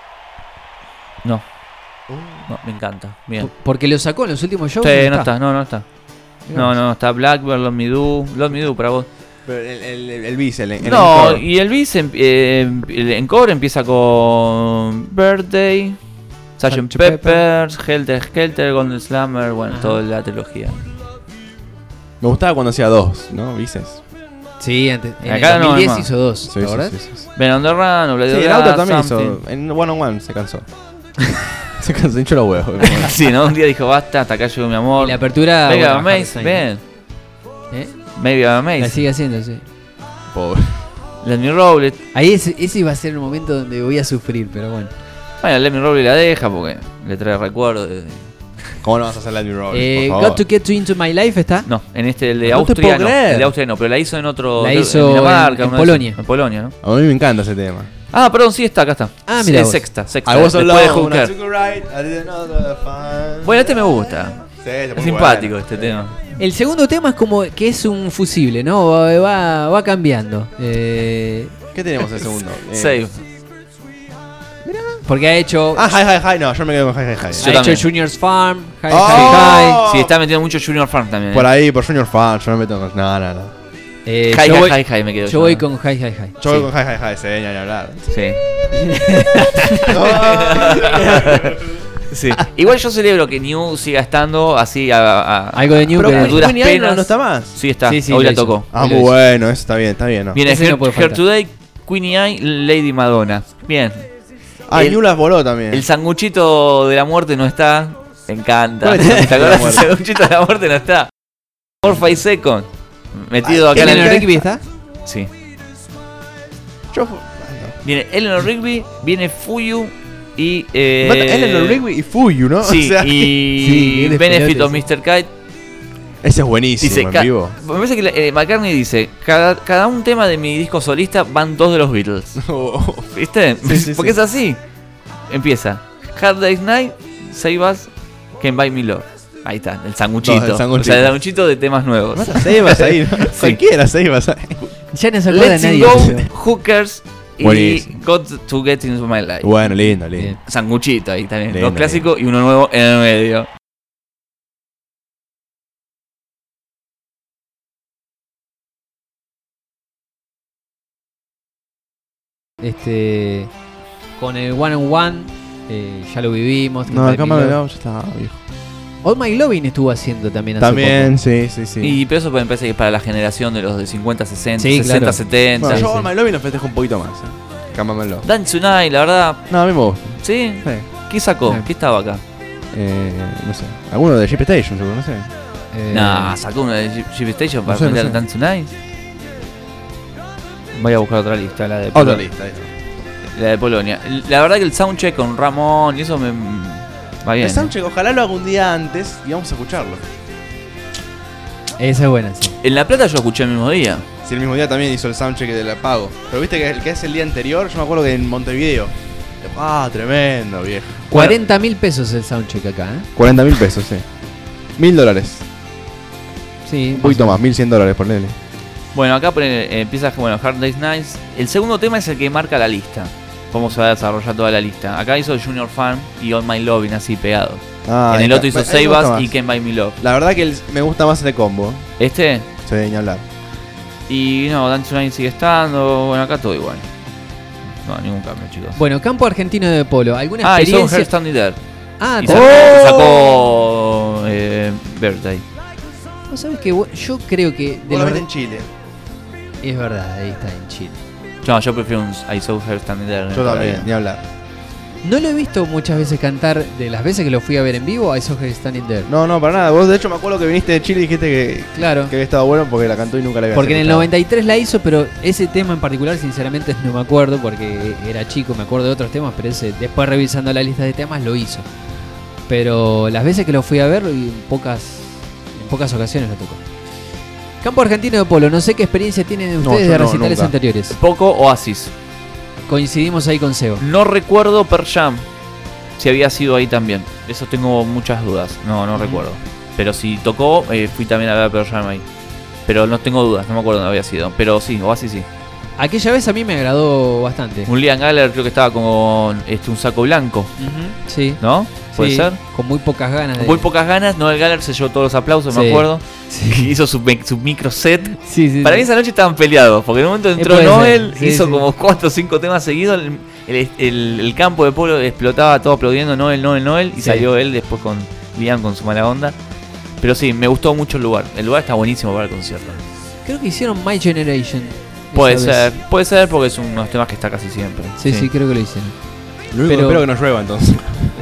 No, me encanta. Bien.
Porque lo sacó en los últimos shows.
Sí, no está. No, está Blackbird, Love Me Do para vos.
Pero el bis, el
no, y el bis, el encore empieza con Birthday, Sgt. Peppers, Helter Skelter, Golden Slammer, bueno, toda la trilogía.
Me gustaba cuando hacía dos, ¿no? Bises.
Sí, antes. En acá el 2010 hizo dos, ¿verdad?
Sí.
Ben on the Run,
Blade sí, el auto también hizo. En One on One se cansó. Se cansó, hinchó los huevos.
Sí, ¿no? Un día dijo, basta, hasta acá llegó mi amor.
Y la apertura...
Maybe I'm Amazed, ven. Maybe I'm Amazed.
La sigue haciendo, sí.
Pobre.
Let Me Roll It.
Ahí ese iba a ser el momento donde voy a sufrir, pero bueno.
Bueno, Let Me Roll It la deja porque le trae recuerdos de...
¿Cómo no vas a hacer Let Me Roll It, por favor?
Got to Get You Into My Life está.
No, en el de Austria no. El de Austria no, pero la hizo en otro...
La hizo en Dinamarca, en Polonia.
En Polonia, ¿no?
A mí me encanta ese tema.
Ah, perdón, sí está, acá está.
Ah, mira.
Sexta.
I was alone,
I took
a ride, I didn't know the fun.
Bueno, este me gusta.
Sí,
es simpático este tema.
El segundo tema es como que es un fusible, ¿no? Va cambiando.
¿Qué tenemos el segundo?
Save.
Porque ha hecho...
Hi. No, yo me quedo con Hi.
Ha hecho Junior's Farm, Hi.
Sí, está metiendo mucho Junior Farm también.
Por ahí, por Junior Farm, yo no me meto con... No.
Hi, me quedo
yo voy con Hi.
Yo voy con Hi, se venía a hablar.
Sí. Sí. Igual yo celebro que New siga estando así
algo de New,
pero
duras penas.
¿No está más?
Sí está, hoy la tocó.
Muy bueno, eso está bien, ¿no?
Viene Her Today, Queenie Eye, Lady Madonna. Bien.
New las voló también.
El sanguchito de la muerte no está. Me encanta. ¿Te acuerdas? El sanguchito de la muerte no está. 4-5 Seconds. Metido acá en
el Rigby está.
Sí. Viene Eleanor Rigby, viene Fuyu y
Eleanor Rigby y Fuyu, ¿no?
Sí,
o sea,
y Benefit of Mr. Kite.
Ese es buenísimo,
Dice,
en vivo.
me parece que McCartney dice, cada un tema de mi disco solista van 2 de los Beatles. ¿Viste?
Sí,
Porque
sí.
es así. Empieza. Hard Day's Night, Save Us, Can't Buy Me Love. Ahí está, el sanguchito.
No, el sanguchito.
O sea, el sanguchito de temas nuevos.
Se ibas ahí, ¿no?
Sí.
Cualquiera se ibas ahí.
Ya no se acuerda
Let's
nadie.
Go, Hookers y
Buenísimo.
Got to Get Into My Life.
Bueno, lindo.
Bien.
Sanguchito ahí también.
Lindo,
Dos clásicos y uno nuevo en el medio.
Con el One on One, ya lo vivimos.
No, acá me ya estaba viejo.
All My Loving estuvo haciendo también hace
También,
poco.
sí.
Y pero eso me parece que es para la generación de los de 50, 60,
Sí,
60,
claro.
70.
Bueno,
Sí,
yo
sí.
All My Loving lo festejo un poquito más. Cámamelo.
Dance Tonight, la verdad.
No, a mí me gusta.
¿Sí?
Sí.
¿Qué sacó?
Sí.
¿Qué estaba acá?
No sé. Alguno de Jeep Station, seguro, no sé.
Nah, sacó uno de Jeep Station para
no sé,
meter
no sé.
Dance Tonight. Voy a buscar otra lista, la de
Otra
Polonia.
lista.
La de Polonia. La verdad que el soundcheck con Ramón y eso me va bien.
El soundcheck, ojalá lo haga un día antes y vamos a escucharlo.
Esa es buena, sí.
En La Plata yo escuché el mismo día.
Si el mismo día también hizo el soundcheck del apago. Pero viste que el que es el día anterior, yo me acuerdo que en Montevideo. Tremendo, viejo.
40.000 pesos el soundcheck acá, ¿eh?
40.000 pesos, sí. $1.000.
Sí.
Un poquito más, $1.100 por Lele.
Bueno, acá empieza Hard Day's Night. El segundo tema es el que marca la lista. Cómo se va a desarrollar toda la lista. Acá hizo Junior Fan y All My Loving así pegado. En el otro hizo Save Us y Can't Buy Me Love.
La verdad que me gusta más el combo.
Este,
Se ve ni hablar.
y no, Dance Tonight sigue estando. Bueno, acá todo igual. No, ningún cambio, chicos.
Bueno, campo argentino de polo. ¿Alguna
Hizo
experiencia?
Her Standing There.
Ah,
Y
también.
sacó Birthday.
¿Vos sabés que yo creo que de
Vos lo
los
ves en Chile.
Es verdad, ahí está en Chile.
No, yo prefiero un I Saw Her Standing There.
Yo también, ni hablar.
No lo he visto muchas veces cantar. De las veces que lo fui a ver en vivo, I Saw Her Standing There.
No, para nada. Vos de hecho me acuerdo que viniste de Chile y dijiste que
Claro.
había estado bueno porque la cantó y nunca la había
Porque en el
escuchado.
93 la hizo, pero ese tema en particular sinceramente no me acuerdo porque era chico, me acuerdo de otros temas, pero ese después revisando la lista de temas lo hizo. Pero las veces que lo fui a ver, y en pocas ocasiones lo tocó. Campo argentino de polo, no sé qué experiencia tienen ustedes
yo
de
no,
recitales
nunca.
anteriores.
Poco Oasis.
Coincidimos ahí con Seo.
No recuerdo Pearl Jam. Si había sido ahí también. Eso tengo muchas dudas. No recuerdo. Pero si tocó, fui también a ver Pearl Jam ahí. Pero no tengo dudas, no me acuerdo dónde había sido. Pero sí, Oasis sí.
Aquella vez a mí me agradó bastante.
Un Liam Gallagher creo que estaba con un saco blanco,
Sí.
¿no? ¿Puede
Sí,
ser?
con muy pocas ganas.
Con muy pocas ganas, Noel Gallagher se llevó todos los aplausos, me
Sí.
acuerdo.
Sí.
Hizo su micro set.
Sí.
Para mí esa noche estaban peleados, porque en un momento entró
puede
Noel,
ser, sí,
hizo
sí.
como 4 o 5 temas seguidos, el campo de polo explotaba todo aplaudiendo Noel, y
Sí.
salió él después con Liam con su mala onda. Pero sí, me gustó mucho el lugar está buenísimo para el concierto.
Creo que hicieron My Generation.
Puede
esa vez.
ser porque es unos temas que está casi siempre.
Sí, creo que lo hicieron.
Lo único
Pero-
que espero que no llueva entonces.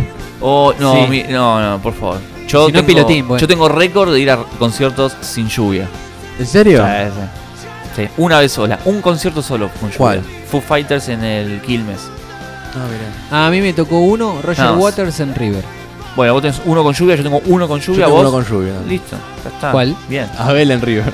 No,
Sí.
no, por favor.
Si no, pilotín, bueno.
Yo tengo récord de ir a conciertos sin lluvia.
¿En serio?
Sí, una vez sola, un concierto solo con lluvia.
¿Cuál?
Foo Fighters en el Quilmes.
A mí me tocó uno, Roger
No.
Waters en River.
Bueno, vos tenés uno con lluvia, yo tengo uno con lluvia,
Yo tengo
vos.
uno con lluvia.
Listo, ya está.
¿Cuál?
Bien.
Abel en River.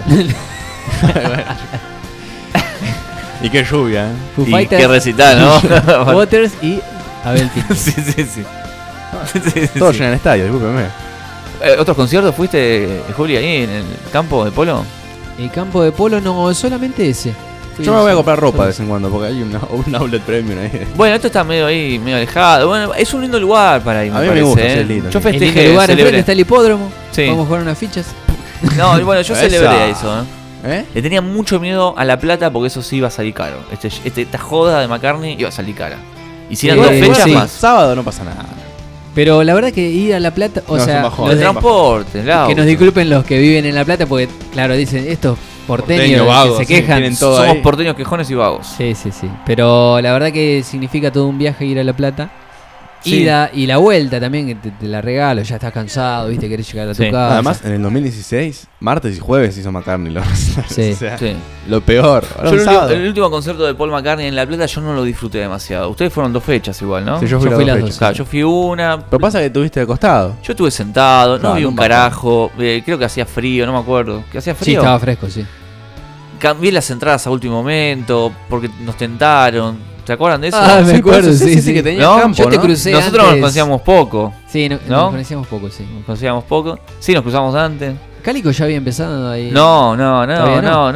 Y qué lluvia,
Foo
Y
Fighters,
qué recital, ¿no?
Waters y Abel Pinto.
sí.
Todos llenan el estadio, discúlpeme.
¿Otros conciertos fuiste, Juli, ahí en el campo de polo?
El campo de polo no, solamente ese.
Yo me voy a comprar ropa de vez en cuando porque hay un outlet premium ahí.
Bueno, esto está medio ahí, medio alejado. Bueno, es un lindo lugar para ir,
A mí me
parece,
gusta,
¿eh?
sí, es lindo,
Yo
sí.
En el
festejé,
lugar enfrente
celebré.
está el hipódromo.
Sí.
Vamos a jugar unas fichas.
No, y bueno, yo
Esa.
celebré eso, ¿eh?
¿Eh?
Le tenía mucho miedo a La Plata porque eso sí iba a salir caro. Esta joda de McCartney iba a salir cara. Y si eran
Sí,
dos fechas
sí.
más.
Sábado no pasa nada.
Pero la verdad que ir a La Plata, o
No, es
sea,
un bajón.
los
El
de-
transporte, el auto.
que nos disculpen los que viven en La Plata porque, claro, dicen estos porteños
Porteño,
que
vagos,
se
sí,
quejan.
tienen todo
Somos
ahí.
porteños quejones y vagos.
Sí. Pero la verdad que significa todo un viaje ir a La Plata. ida y la vuelta también, que te la regalo, ya estás cansado, viste, querés llegar a tu casa.
Además, en el 2016, martes y jueves hizo McCartney.
Sí.
O sea, lo peor.
El último concierto de Paul McCartney en La Plata yo no lo disfruté demasiado. Ustedes fueron 2 fechas igual, ¿no?
Sí, yo fui las 2
fechas. Claro, yo fui una.
Pero pasa que tuviste de costado.
Yo estuve sentado, no vi un
bajón.
carajo. Creo que hacía frío, no me acuerdo. ¿Que hacía frío?
Sí, estaba fresco, sí.
Cambié las entradas a último momento porque nos tentaron. ¿Se acuerdan de eso?
Ah, me acuerdo, sí,
que tenía
¿No?
campo,
Yo te
¿no?
crucé
Nosotros
antes.
nos conocíamos poco.
Sí,
¿no?
nos conocíamos poco, sí.
Nos conocíamos poco. Sí, nos cruzamos antes.
Cálico ya había empezado ahí.
No,
¿Todavía no?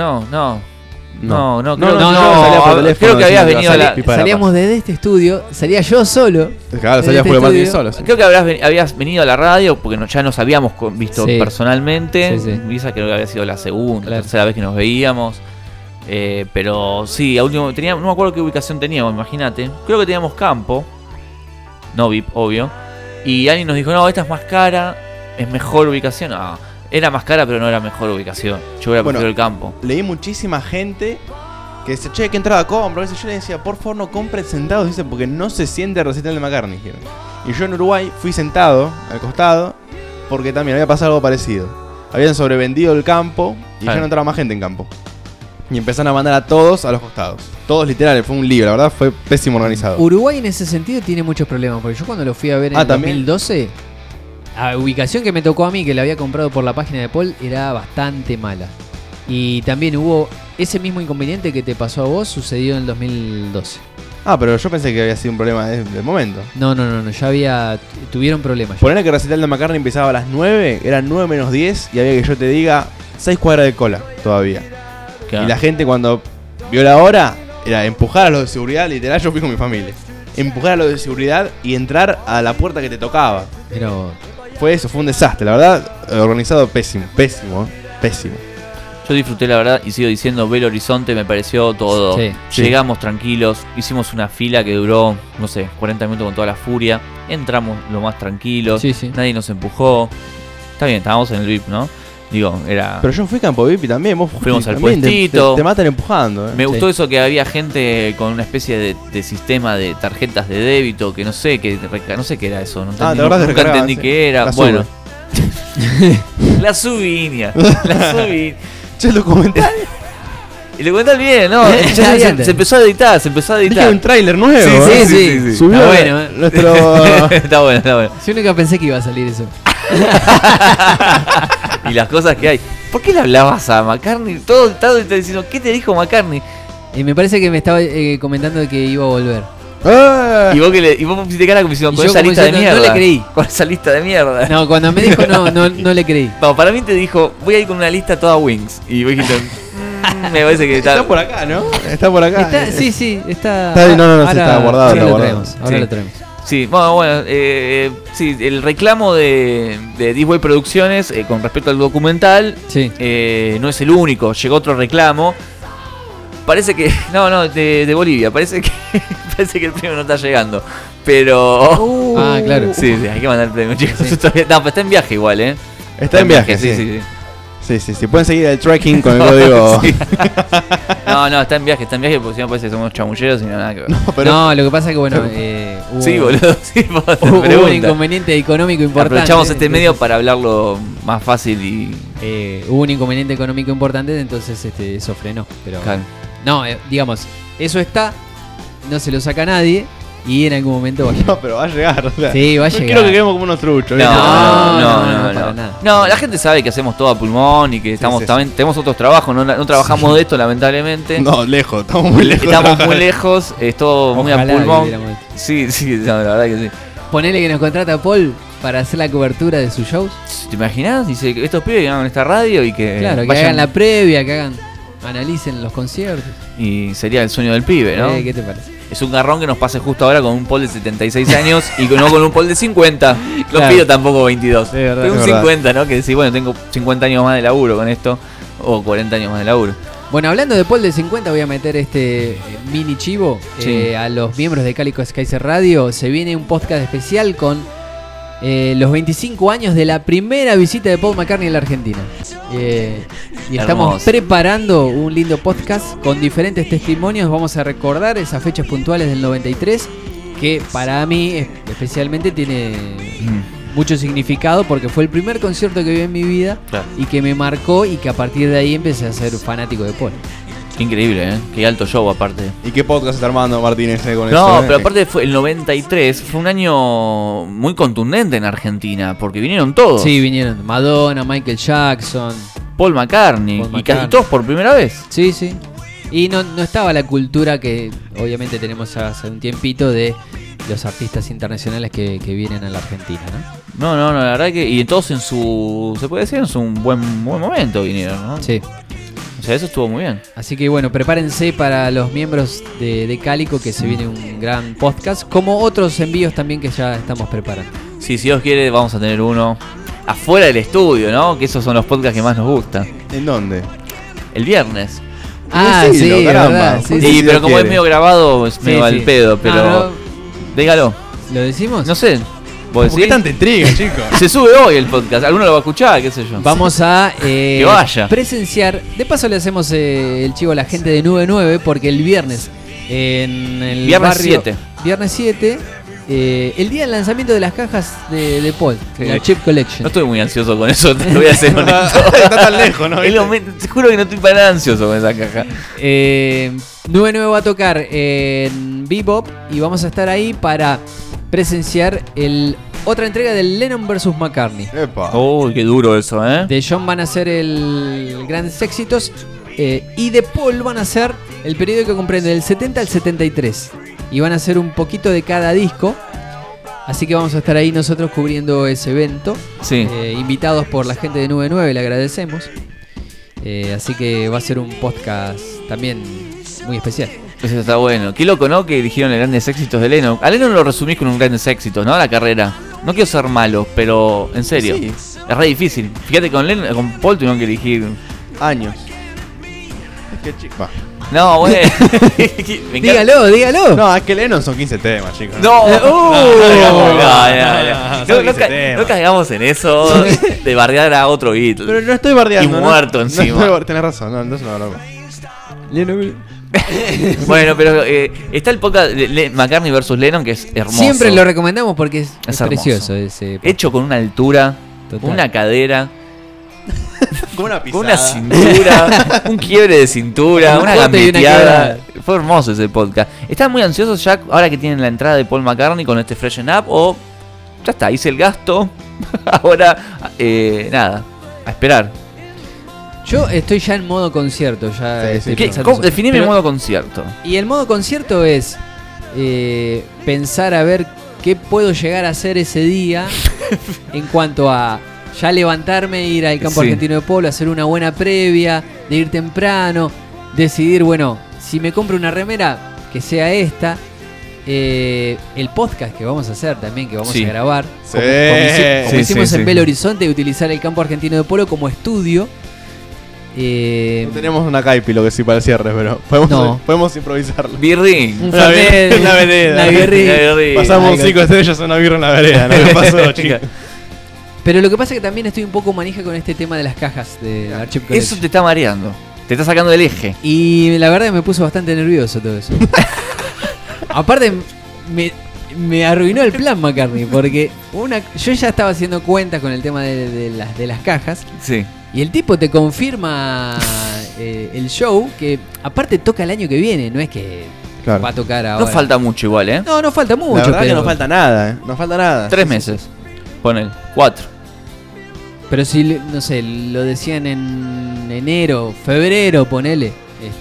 Creo que habías venido a la...
Salíamos desde este estudio, salía yo solo.
Claro, salía
este
Julio Martín
estudio.
solo.
Creo que habías venido a la radio porque ya nos habíamos visto
Sí.
personalmente.
Sí.
Y esa creo que había sido la segunda,
Claro.
tercera vez que nos veíamos. Pero sí, a último no me acuerdo qué ubicación teníamos, imagínate. Creo que teníamos campo. No VIP, obvio. Y alguien nos dijo, no, esta es más cara, es mejor ubicación. No, era más cara, pero no era mejor ubicación. Yo hubiera preferido el campo.
Leí muchísima gente que dice, che, ¿qué entrada compro? Yo le decía, por favor no compren sentados, dice, porque no se siente el recital de McCartney. Dijeron. Y yo en Uruguay fui sentado al costado porque también había pasado algo parecido. Habían sobrevendido el campo y ya no entraba más gente en campo. Y empezaron a mandar a todos a los costados. Todos literal, fue un lío, la verdad fue pésimo organizado.
Uruguay en ese sentido tiene muchos problemas, porque yo cuando lo fui a ver en el
¿también?
2012, la ubicación que me tocó a mí, que la había comprado por la página de Paul, era bastante mala. Y también hubo ese mismo inconveniente que te pasó a vos, sucedió en el 2012.
Pero yo pensé que había sido un problema del momento.
No, ya tuvieron problemas.
Ponele que el recital de McCartney empezaba a las 9, eran 9 menos 10 y había que yo te diga 6 cuadras de cola todavía.
Claro.
Y la gente cuando vio la hora era empujar a los de seguridad, literal yo fui con mi familia. Empujar a los de seguridad y entrar a la puerta que te tocaba.
Pero
Fue un desastre, la verdad, organizado pésimo.
Yo disfruté, la verdad, y sigo diciendo, Belo Horizonte me pareció todo.
Sí.
Llegamos tranquilos, hicimos una fila que duró, no sé, 40 minutos con toda la furia. Entramos lo más tranquilos, nadie nos empujó. Está bien, estábamos en el VIP, ¿no? Digo, era...
Pero yo fui campo VIP también, vos
fuimos al
también,
puestito.
Te matan empujando.
Me gustó eso que había gente con una especie de sistema de tarjetas de débito que no sé qué era eso. No entendí, nunca entendí qué era. Bueno. La Subinia.
Che, el documental.
El documental bien, ¿no? Se empezó a editar,
Dije un tráiler nuevo.
Sí.
Subió
está bueno,
nuestro...
Está bueno.
Yo nunca pensé que iba a salir eso.
Y las cosas que hay. ¿Por qué le hablabas a McCartney? Todo está diciendo, ¿qué te dijo McCartney?
Y me parece que me estaba comentando que iba a volver.
Y vos pusiste cara como diciendo, con esa lista de mierda.
No le creí.
Con esa lista de mierda.
No, cuando me dijo no le creí.
No, para mí te dijo, voy a ir con una lista toda Wings. Y vos dijiste, me parece que
está por acá, ¿no? Está por acá.
Sí, está.
No, está guardado.
Ahora lo traemos.
Sí, bueno, sí, el reclamo de Disway Producciones con respecto al documental no es el único. Llegó otro reclamo. Parece que... No, de Bolivia. Parece que el premio no está llegando. Pero...
claro.
Sí, hay que mandar el premio, chicos. No, pero está en viaje igual, ¿eh?
Está en viaje, sí. Sí, pueden seguir el tracking con el código.
Sí. No, está en viaje porque si no parece que somos chamulleros y no nada que ver.
No, lo que pasa es que hubo,
sí, boludo,
hubo un inconveniente económico importante.
Aprovechamos este medio para hablarlo más fácil y...
hubo un inconveniente económico importante, entonces eso frenó. Pero
claro.
No, digamos, eso está, no se lo saca nadie. Y en algún momento va a llegar.
No, pero va a llegar. O sea,
sí, va a llegar.
Quiero que quedemos como unos truchos.
No,
para nada.
No, la gente sabe que hacemos todo a pulmón y que estamos también tenemos otros trabajos. No trabajamos de esto, lamentablemente.
No, lejos, estamos muy lejos.
Estamos muy lejos, es todo muy a pulmón.
Sí,
la verdad que sí.
Ponele que nos contrata Paul para hacer la cobertura de sus shows.
¿Te imaginas? Dice que estos pibes que hagan esta radio y que
claro, que hagan la previa, que analicen los conciertos.
Y sería el sueño del pibe, ¿no?
¿Qué te parece?
Es un garrón que nos pase justo ahora con un Paul de 76 años y no con un Paul de 50. Los pido tampoco 22. Pero un 50, ¿no? Que decís, bueno, tengo 50 años más de laburo con esto. O 40 años más de laburo.
Bueno, hablando de Paul de 50, voy a meter este mini chivo. A los miembros de Cálico Skycer Radio. Se viene un podcast especial con los 25 años de la primera visita de Paul McCartney en la Argentina. Y estamos preparando un lindo podcast con diferentes testimonios. Vamos a recordar esas fechas puntuales del 93 que para mí especialmente tiene mucho significado porque fue el primer concierto que vi en mi vida y que me marcó y que a partir de ahí empecé a ser fanático de Paul.
Increíble, ¿eh? Qué alto show aparte.
¿Y qué podcast está armando Martínez con eso?
No, pero aparte fue el 93, fue un año muy contundente en Argentina, porque vinieron todos.
Sí, vinieron Madonna, Michael Jackson,
Paul McCartney, y casi todos por primera vez.
Sí, sí. Y no estaba la cultura que obviamente tenemos hace un tiempito de los artistas internacionales que vienen a la Argentina, ¿no?
No, la verdad que... Y todos en su... Se puede decir en su buen momento vinieron, ¿no?
Sí.
O sea, eso estuvo muy bien.
Así que bueno, prepárense para los miembros de Cálico que se viene un gran podcast, como otros envíos también que ya estamos preparando.
Sí, si Dios quiere vamos a tener uno afuera del estudio, ¿no? Que esos son los podcasts que más nos gustan.
¿En dónde?
El viernes.
Sí, caramba.
Sí, pero como es medio grabado, es medio al pedo, pero... Dígalo.
¿Lo decimos?
No sé.
¿Por qué tanta intriga, chicos?
Se sube hoy el podcast, alguno lo va a escuchar, qué sé yo.
Vamos a
que vaya.
presenciar. De paso le hacemos el chivo a la gente de Nube 9 porque el viernes en el
viernes
barrio,
7.
Viernes 7, el día del lanzamiento de las cajas de Paul, la Chip Collection.
No estoy muy ansioso con eso, te lo voy a hacer honesto.
Está tan lejos, ¿no?
Te juro que no estoy para nada ansioso con esa caja.
Nube 9 va a tocar en Bebop y vamos a estar ahí para presenciar otra entrega del Lennon vs McCartney.
Epa.
Uy, qué duro eso, ¿eh?
De John van a ser el Grandes Éxitos y de Paul van a ser el periodo que comprende del 70 al 73. Y van a hacer un poquito de cada disco. Así que vamos a estar ahí nosotros cubriendo ese evento.
Sí.
Invitados por la gente de Nube 9, le agradecemos. Así que va a ser un podcast también muy especial.
Eso está bueno. Qué loco, ¿no? Que dijeron el Grandes Éxitos de Lennon. A Lennon lo resumís con un Grandes Éxitos, ¿no? La carrera. No quiero ser malo, pero en serio.
Sí.
Es re difícil. Fíjate, con Paul tuvieron que elegir
años. Es que
no, güey.
Dígalo.
No, es que Lennon son 15 temas, chicos.
No, no caigamos en eso de bardear a otro Beatle.
Pero no estoy bardeando.
Y muerto encima.
Tenés razón, no es una broma.
Bueno, pero está el podcast de McCartney vs Lennon, que es hermoso.
Siempre lo recomendamos porque es precioso ese podcast.
Hecho con una altura,
Total.
una cadera,
con una pisada,
una cintura, un quiebre de cintura, una gambeteada. Fue hermoso ese podcast. ¿Están muy ansiosos ya ahora que tienen la entrada de Paul McCartney con este Freshen Up? O ya está, hice el gasto. Ahora, nada, a esperar.
Yo estoy ya en modo concierto.
Definime el modo concierto.
Y el modo concierto es pensar a ver qué puedo llegar a hacer ese día en cuanto a ya levantarme, ir al campo argentino de polo, hacer una buena previa, de ir temprano, decidir, bueno, si me compro una remera, que sea esta. El podcast que vamos a hacer también, que vamos a grabar, como hicimos en Belo Horizonte, de utilizar el campo argentino de polo como estudio.
No tenemos una caipi, lo que sí para el cierre, pero podemos improvisarlo.
Birrín.
Una vereda. Pasamos 5 estrellas a una birra en la vereda. ¿No? ¿Qué pasó, chicos?
Pero lo que pasa es que también estoy un poco manija con este tema de las cajas de Archive Collection.
Eso te está mareando. Te está sacando del eje.
Y la verdad que me puso bastante nervioso todo eso. Aparte, me arruinó el plan McCartney, porque yo ya estaba haciendo cuentas con el tema de las cajas.
Sí.
Y el tipo te confirma el show, que aparte toca el año que viene, no es que va a tocar ahora.
No falta mucho igual, ¿eh?
No falta mucho.
La verdad que no falta nada, No falta nada.
3 meses. Ponele. 4.
Pero si, no sé, lo decían en enero, febrero, ponele.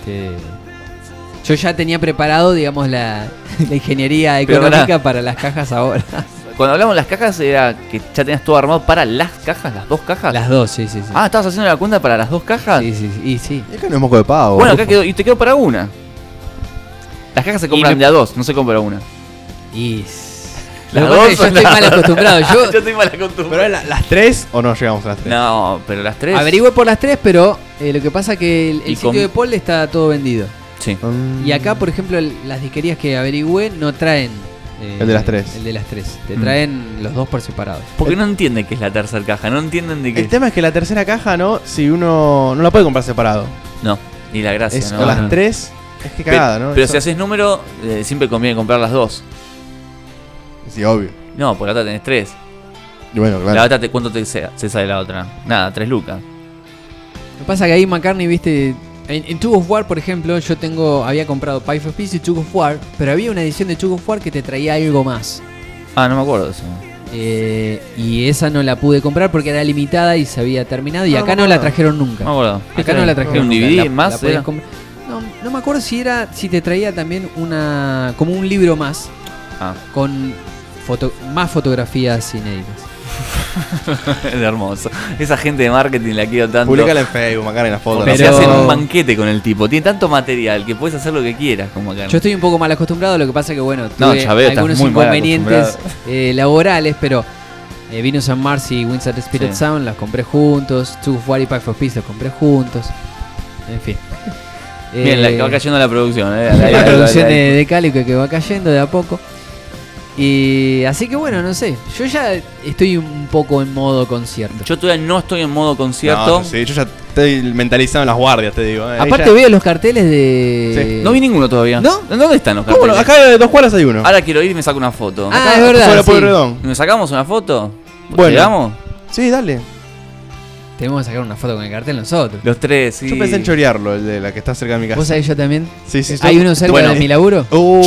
Yo ya tenía preparado, digamos, la ingeniería económica para las cajas ahora.
Cuando hablamos de las cajas, era que ya tenías todo armado para las cajas, las 2 cajas.
Las 2, sí.
Ah, ¿estabas haciendo la cuenta para las 2 cajas?
Sí.
Es que no es moco de pavo.
Bueno, acá quedó, y te quedó para una. Las cajas se compran de a 2, no se compra una.
Y
las
yo estoy mal acostumbrado.
Yo estoy mal acostumbrado.
¿Pero las 3 o no llegamos a las 3?
No, pero las 3.
Averigüé por las 3, pero lo que pasa es que el sitio de Paul está todo vendido.
Sí.
Y acá, por ejemplo, las disquerías que averigüé no traen
el de las 3.
El de las 3. Te traen los 2 por separado.
Porque no entienden que es la tercera caja, no entienden de qué.
El tema es que la tercera caja, si uno no la puede comprar separado.
No, ni la gracia,
es,
¿no?
O las 3, es que cagada, ¿no?
Pero si haces número, siempre conviene comprar las 2.
Sí, obvio.
No, por la otra tenés 3.
Y bueno, claro.
La otra, ¿cuánto se sale la otra? Nada, 3 lucas.
Lo que pasa es que ahí McCartney, viste, en Tug of War, por ejemplo, había comprado Pipe of Peace y Tug of War, pero había una edición de Tug of War que te traía algo más.
Ah, no me acuerdo de eso.
Y esa no la pude comprar porque era limitada y se había terminado. Y acá no la trajeron nunca.
No me acuerdo.
Acá no la trajeron
un
nunca.
DVD más.
No me acuerdo si te traía también como un libro más con más fotografías inéditas.
Es hermoso. Esa gente de marketing la quiero tanto.
Publicala en Facebook, McCartney, la foto.
Pero se hacen un banquete con el tipo. Tiene tanto material que puedes hacer lo que quieras con McCartney.
Yo estoy un poco mal acostumbrado. Lo que pasa que, bueno, tuve
ya veo,
algunos inconvenientes laborales, pero Venus and Mars y Winds at Spirit Sound las compré juntos. Tug of War y Pipe of Peace los compré juntos. En fin.
Bien, va cayendo la producción.
La producción de Cálico que va cayendo de a poco. Y así que bueno, no sé. Yo ya estoy un poco en modo concierto.
Yo todavía no estoy en modo concierto.
No, sí, yo ya estoy mentalizado en las guardias, te digo.
Aparte veo los carteles de...
Sí.
No vi ninguno todavía.
¿No?
¿Dónde están los carteles?
¿Cómo? Acá de 2 cuadras hay uno.
Ahora quiero ir y me saco una foto.
Ah, es verdad.
Sí.
¿Nos sacamos una foto?
Bueno.
¿Llegamos?
Sí, dale.
Tenemos que sacar una foto con el cartel nosotros.
Los 3, sí.
Yo pensé en chorearlo, el de la que está cerca de mi casa.
¿Vos sabés yo también?
Sí.
¿Hay uno cerca de mi laburo?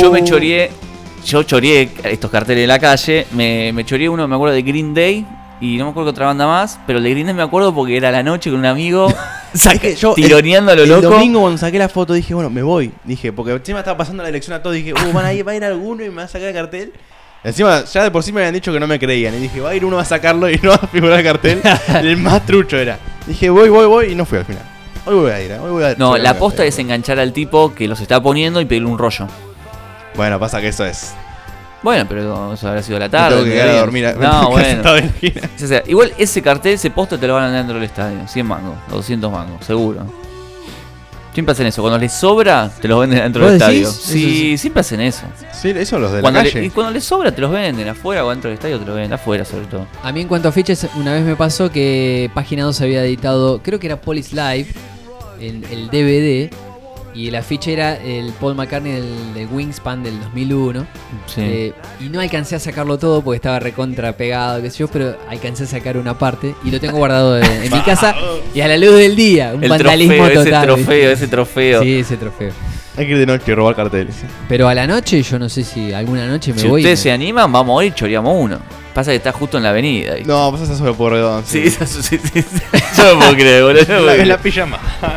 Yo choreé estos carteles de la calle. Me choreé uno, me acuerdo de Green Day. Y no me acuerdo de otra banda más. Pero el de Green Day me acuerdo porque era la noche con un amigo. Tironeando a lo loco.
El domingo cuando saqué la foto dije, bueno, me voy. Dije, porque encima estaba pasando la elección a todos. Dije, va a ir alguno y me va a sacar el cartel. Encima, ya de por sí me habían dicho que no me creían. Y dije, va a ir uno a sacarlo y no va a figurar el cartel. El más trucho era. Dije, voy. Y no fui al final. Hoy voy a ir.
No, la posta es enganchar al tipo que los está poniendo y pedirle un rollo.
Bueno, pasa que eso es.
Bueno, pero eso habrá sido la tarde.
Tengo que quedar a dormir.
No, bueno. O sea, igual ese cartel, ese póster te lo van a dar dentro del estadio. 100 mangos, 200 mangos, seguro. Siempre hacen eso. Cuando les sobra, te los venden dentro del estadio. Sí, siempre hacen eso.
Sí, eso los de la calle.
Y cuando les sobra, te los venden afuera o dentro del estadio, te los venden afuera, sobre todo.
A mí, en cuanto a fiches, una vez me pasó que Página 2 había editado, creo que era Police Live, el DVD. Y el afiche era el Paul McCartney del Wingspan del 2001.
Sí.
Y no alcancé a sacarlo todo porque estaba recontra pegado, qué sé yo, pero alcancé a sacar una parte y lo tengo guardado en mi casa y a la luz del día. Un vandalismo total.
Ese trofeo.
Sí, ese trofeo.
Hay que ir de noche a robar carteles.
Pero a la noche, yo no sé si alguna noche me voy.
Si ustedes se animan, vamos a ir y choreamos uno. Pasa que está justo en la avenida. ¿Viste?
No, pasa sobre Porredón.
Sí. Yo no puedo creer, boludo.
Es la pijama.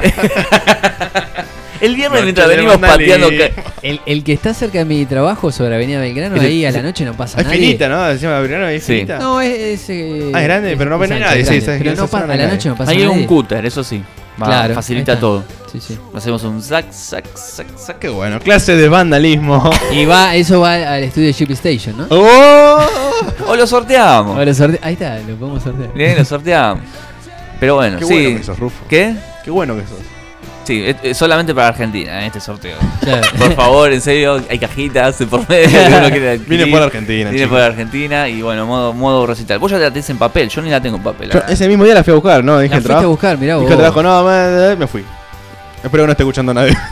El viernes mientras venimos pateando...
El que está cerca de mi trabajo sobre Avenida Belgrano, ahí a la noche no pasa nada.
Es finita, ¿no? Encima de Belgrano es finita.
No, es
grande, pero no ven nadie. Sí,
pero a la noche no pasa nada.
Hay un cúter, eso sí.
Claro,
facilita todo.
Sí.
Hacemos un zac. Qué bueno, clase de vandalismo.
Y eso va al estudio de Ship Station, ¿no?
O lo sorteamos.
Ahí está, lo podemos sortear.
Bien, lo sorteamos. Pero bueno,
Qué
sí.
bueno que sos, Rufo.
¿Qué?
Qué bueno que sos.
Sí, es solamente para Argentina este sorteo. Claro. Por favor, en serio, hay cajitas por medio.
Viene por Argentina.
Viene por Argentina y bueno, modo recital. Vos ya la tenés en papel, yo ni la tengo en papel.
Ese mismo día la fui a buscar, ¿no?
Dije, la fuiste a buscar, mirá vos.
Dije el trabajo, no, me fui. Espero que no esté escuchando a nadie.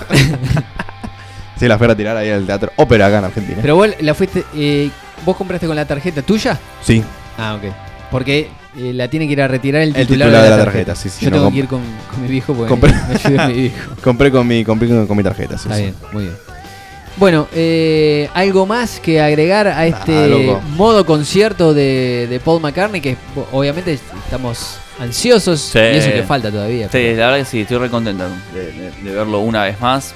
Sí, la fui a retirar ahí al Teatro Ópera acá en Argentina.
Pero vos la fuiste, ¿vos compraste con la tarjeta tuya?
Sí.
Ah, ok. Porque la tiene que ir a retirar el titular
de la tarjeta. Sí,
yo tengo que ir con mi viejo porque me ayuda mi viejo.
Compré con mi tarjeta. Sí,
está bien, muy bien. Bueno, algo más que agregar a este modo concierto de Paul McCartney, que obviamente estamos ansiosos y eso que falta todavía.
Sí, pero... la verdad que sí, estoy re contento de verlo una vez más.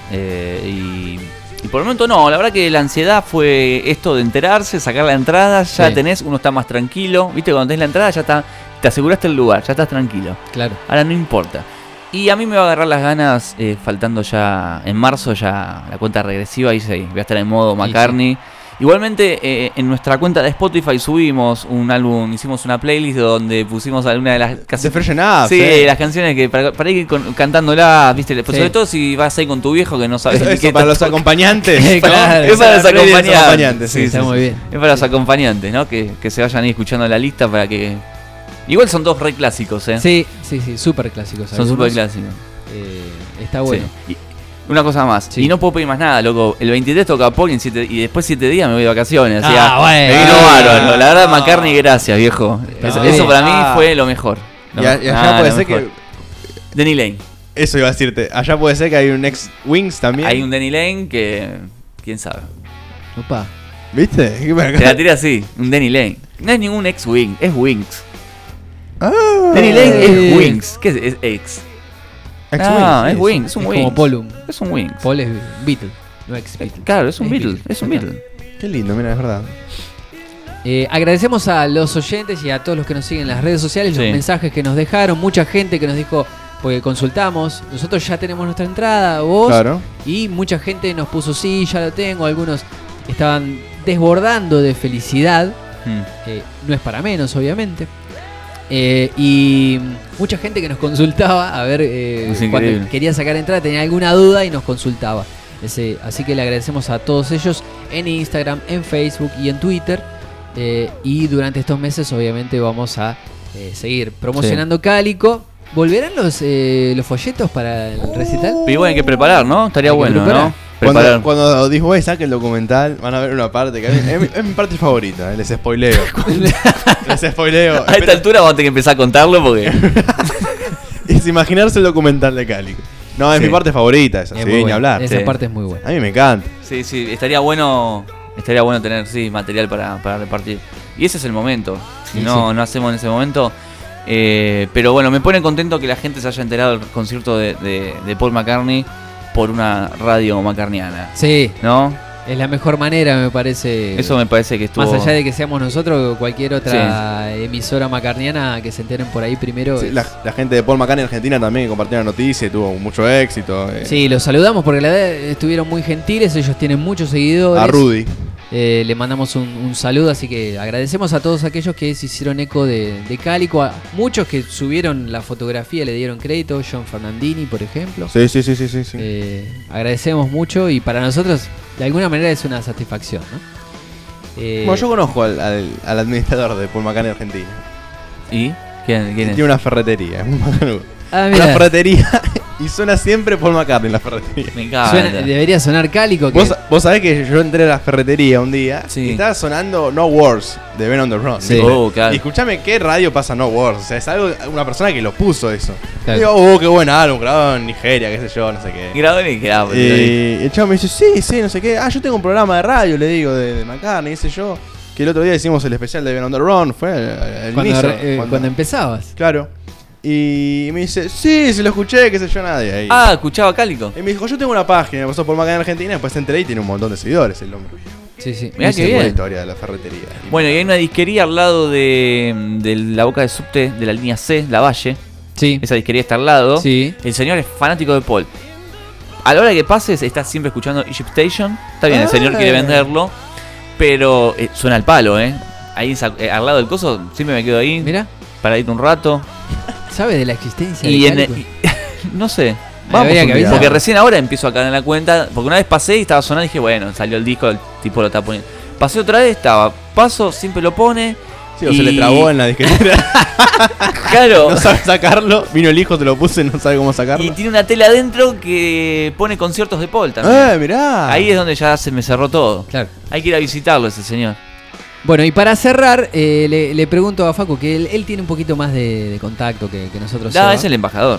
Y por el momento no, la verdad que la ansiedad fue esto de enterarse, sacar la entrada, ya tenés, uno está más tranquilo, viste, cuando tenés la entrada ya está, te aseguraste el lugar, ya estás tranquilo.
Claro.
Ahora no importa. Y a mí me va a agarrar las ganas, faltando ya, en marzo ya la cuenta regresiva, y sí, voy a estar en modo McCartney. Sí. Igualmente en nuestra cuenta de Spotify subimos un álbum, hicimos una playlist donde pusimos alguna de las canciones. Sí, las canciones que para ir cantándolas, viste, pues sobre todo si vas ahí con tu viejo que no sabes
eso para los acompañantes.
Claro, es para los acompañantes.
Sí, está muy bien.
Es para los acompañantes, ¿no? Que se vayan ahí escuchando la lista para que... Igual son dos re clásicos,
Sí, súper clásicos.
Son súper clásicos.
Está bueno.
Sí. Una cosa más.
Sí.
Y no puedo pedir más nada, loco. El 23 toca Paul y después 7 días me voy de vacaciones. O
Ah,
sea,
bueno.
me vino bárbaro. La verdad, McCartney, gracias, viejo. Eso
bien.
para mí fue lo mejor.
Y allá puede ser que.
Denny Lane.
Eso iba a decirte. Allá puede ser que hay un ex-Wings también.
Hay un Denny Lane que. ¿Quién sabe?
Opa.
¿Viste?
Te la tiré así, un Denny Lane. No es ningún ex-Wing, es Wings.
Ah.
Denny Lane es Wings. ¿Qué es ex?
Ex-Wings,
Es Wings, es un
Es
Wings.
como Polum.
Es un Wings.
Paul es Beatle, no ex Beatle.
Claro, es un
Es
Beatle.
Beatle.
Es un Beatle.
Qué lindo, mira, es verdad.
Agradecemos a los oyentes y a todos los que nos siguen en las redes sociales,
Sí.
los mensajes que nos dejaron, mucha gente que nos dijo, porque consultamos, nosotros ya tenemos nuestra entrada, vos,
Claro.
y mucha gente nos puso sí, ya lo tengo, algunos estaban desbordando de felicidad, no es para menos obviamente, y mucha gente que nos consultaba, a ver,
Es increíble.
cuando quería sacar entrada tenía alguna duda y nos consultaba. Así que le agradecemos a todos ellos en Instagram, en Facebook y en Twitter. Y durante estos meses obviamente vamos a seguir promocionando Cálico. ¿Volverán los folletos para el recital?
Pero bueno, hay que preparar, ¿no? Estaría
Hay que
bueno,
preparar.
¿no? Preparar.
Cuando Disney saque el documental, van a ver una parte que es mi parte favorita. Les spoileo. Les spoileo.
A esta altura vamos a tener que empezar a contarlo porque.
Es imaginarse el documental de Cálico. No, es
Sí.
mi parte favorita esa,
Es
sí,
muy
ni
buena.
hablar.
Esa
Sí.
parte es muy buena.
A mí me encanta.
Sí, estaría bueno tener material para repartir. Y ese es el momento. Si
Sí,
no,
sí.
no hacemos en ese momento. Pero bueno, me pone contento que la gente se haya enterado del concierto de Paul McCartney por una radio macarniana.
Sí,
¿No?
es la mejor manera, me parece.
Eso me parece que estuvo.
Más allá de que seamos nosotros o cualquier otra emisora macarniana, que se enteren por ahí primero.
Sí, la gente de Paul McCartney en Argentina también que compartió la noticia y tuvo mucho éxito.
Sí, los saludamos porque la verdad estuvieron muy gentiles, ellos tienen muchos seguidores.
A Rudy.
Le mandamos un saludo, así que agradecemos a todos aquellos que se hicieron eco de Cálico, a muchos que subieron la fotografía, le dieron crédito, John Fernandini, por ejemplo.
Sí.
Agradecemos mucho y para nosotros de alguna manera es una satisfacción, ¿no?
Bueno, yo conozco al administrador de Paul McCartney Argentina.
¿Y? ¿Quién es?
Tiene una ferretería. Es muy macanudo.
Ah,
Una
mira,
ferretería y suena siempre Paul McCartney en la ferretería.
Me encanta.
debería sonar Cálico. Que,
Vos sabés que yo entré a la ferretería un día
Sí.
y estaba sonando No Wars de Ben on the Run.
Sí.
Claro.
Y escuchame qué radio pasa No Wars. O sea, es algo, una persona que lo puso eso.
Claro.
Y digo, qué buen álbum, grabado en Nigeria, qué sé yo, no sé qué.
Grabó y grabó.
Y el chavo me dice, sí, no sé qué. Ah, yo tengo un programa de radio, le digo, de McCartney, qué sé yo. Que el otro día hicimos el especial de Ben on the Run. Fue el
cuando empezabas.
Claro. Y me dice, sí, se lo escuché, qué sé yo, nadie. Ahí.
Ah, escuchaba Cálico.
Y me dijo, yo tengo una página, me pasó por McCartney Argentina, después entré y tiene un montón de seguidores el hombre.
Sí.
Mirá
Esa
qué
es
bien.
la historia de la ferretería.
Bueno, y hay una disquería al lado de la boca de subte de la línea C, La Valle.
Sí.
Esa disquería está al lado.
Sí.
El señor es fanático de Paul. A la hora que pases, está siempre escuchando Egypt Station. Está bien, el señor quiere venderlo. Pero suena al palo, ¿eh? Ahí al lado del coso, siempre me quedo ahí.
Mira,
Para ir un rato.
¿sabe de la existencia
Y
de
en
Cálico?
no sé.
Vamos
Habría
un
que
día.
avisar.
Porque recién ahora empiezo a caer en la cuenta. Porque una vez pasé y estaba sonando y dije, bueno, salió el disco, el tipo lo está poniendo. Pasé otra vez, estaba. Paso, siempre lo pone.
Sí, o se le trabó en la disquetera.
Claro.
No sabe sacarlo. Vino el hijo, te lo puse, no sabe cómo sacarlo.
Y tiene una tela adentro que pone conciertos de Paul también.
Mirá.
Ahí es donde ya se me cerró todo.
Claro.
Hay que ir a visitarlo ese señor.
Bueno, y para cerrar, le pregunto a Facu, que él tiene un poquito más de contacto que nosotros.
No,
Seba.
es el embajador.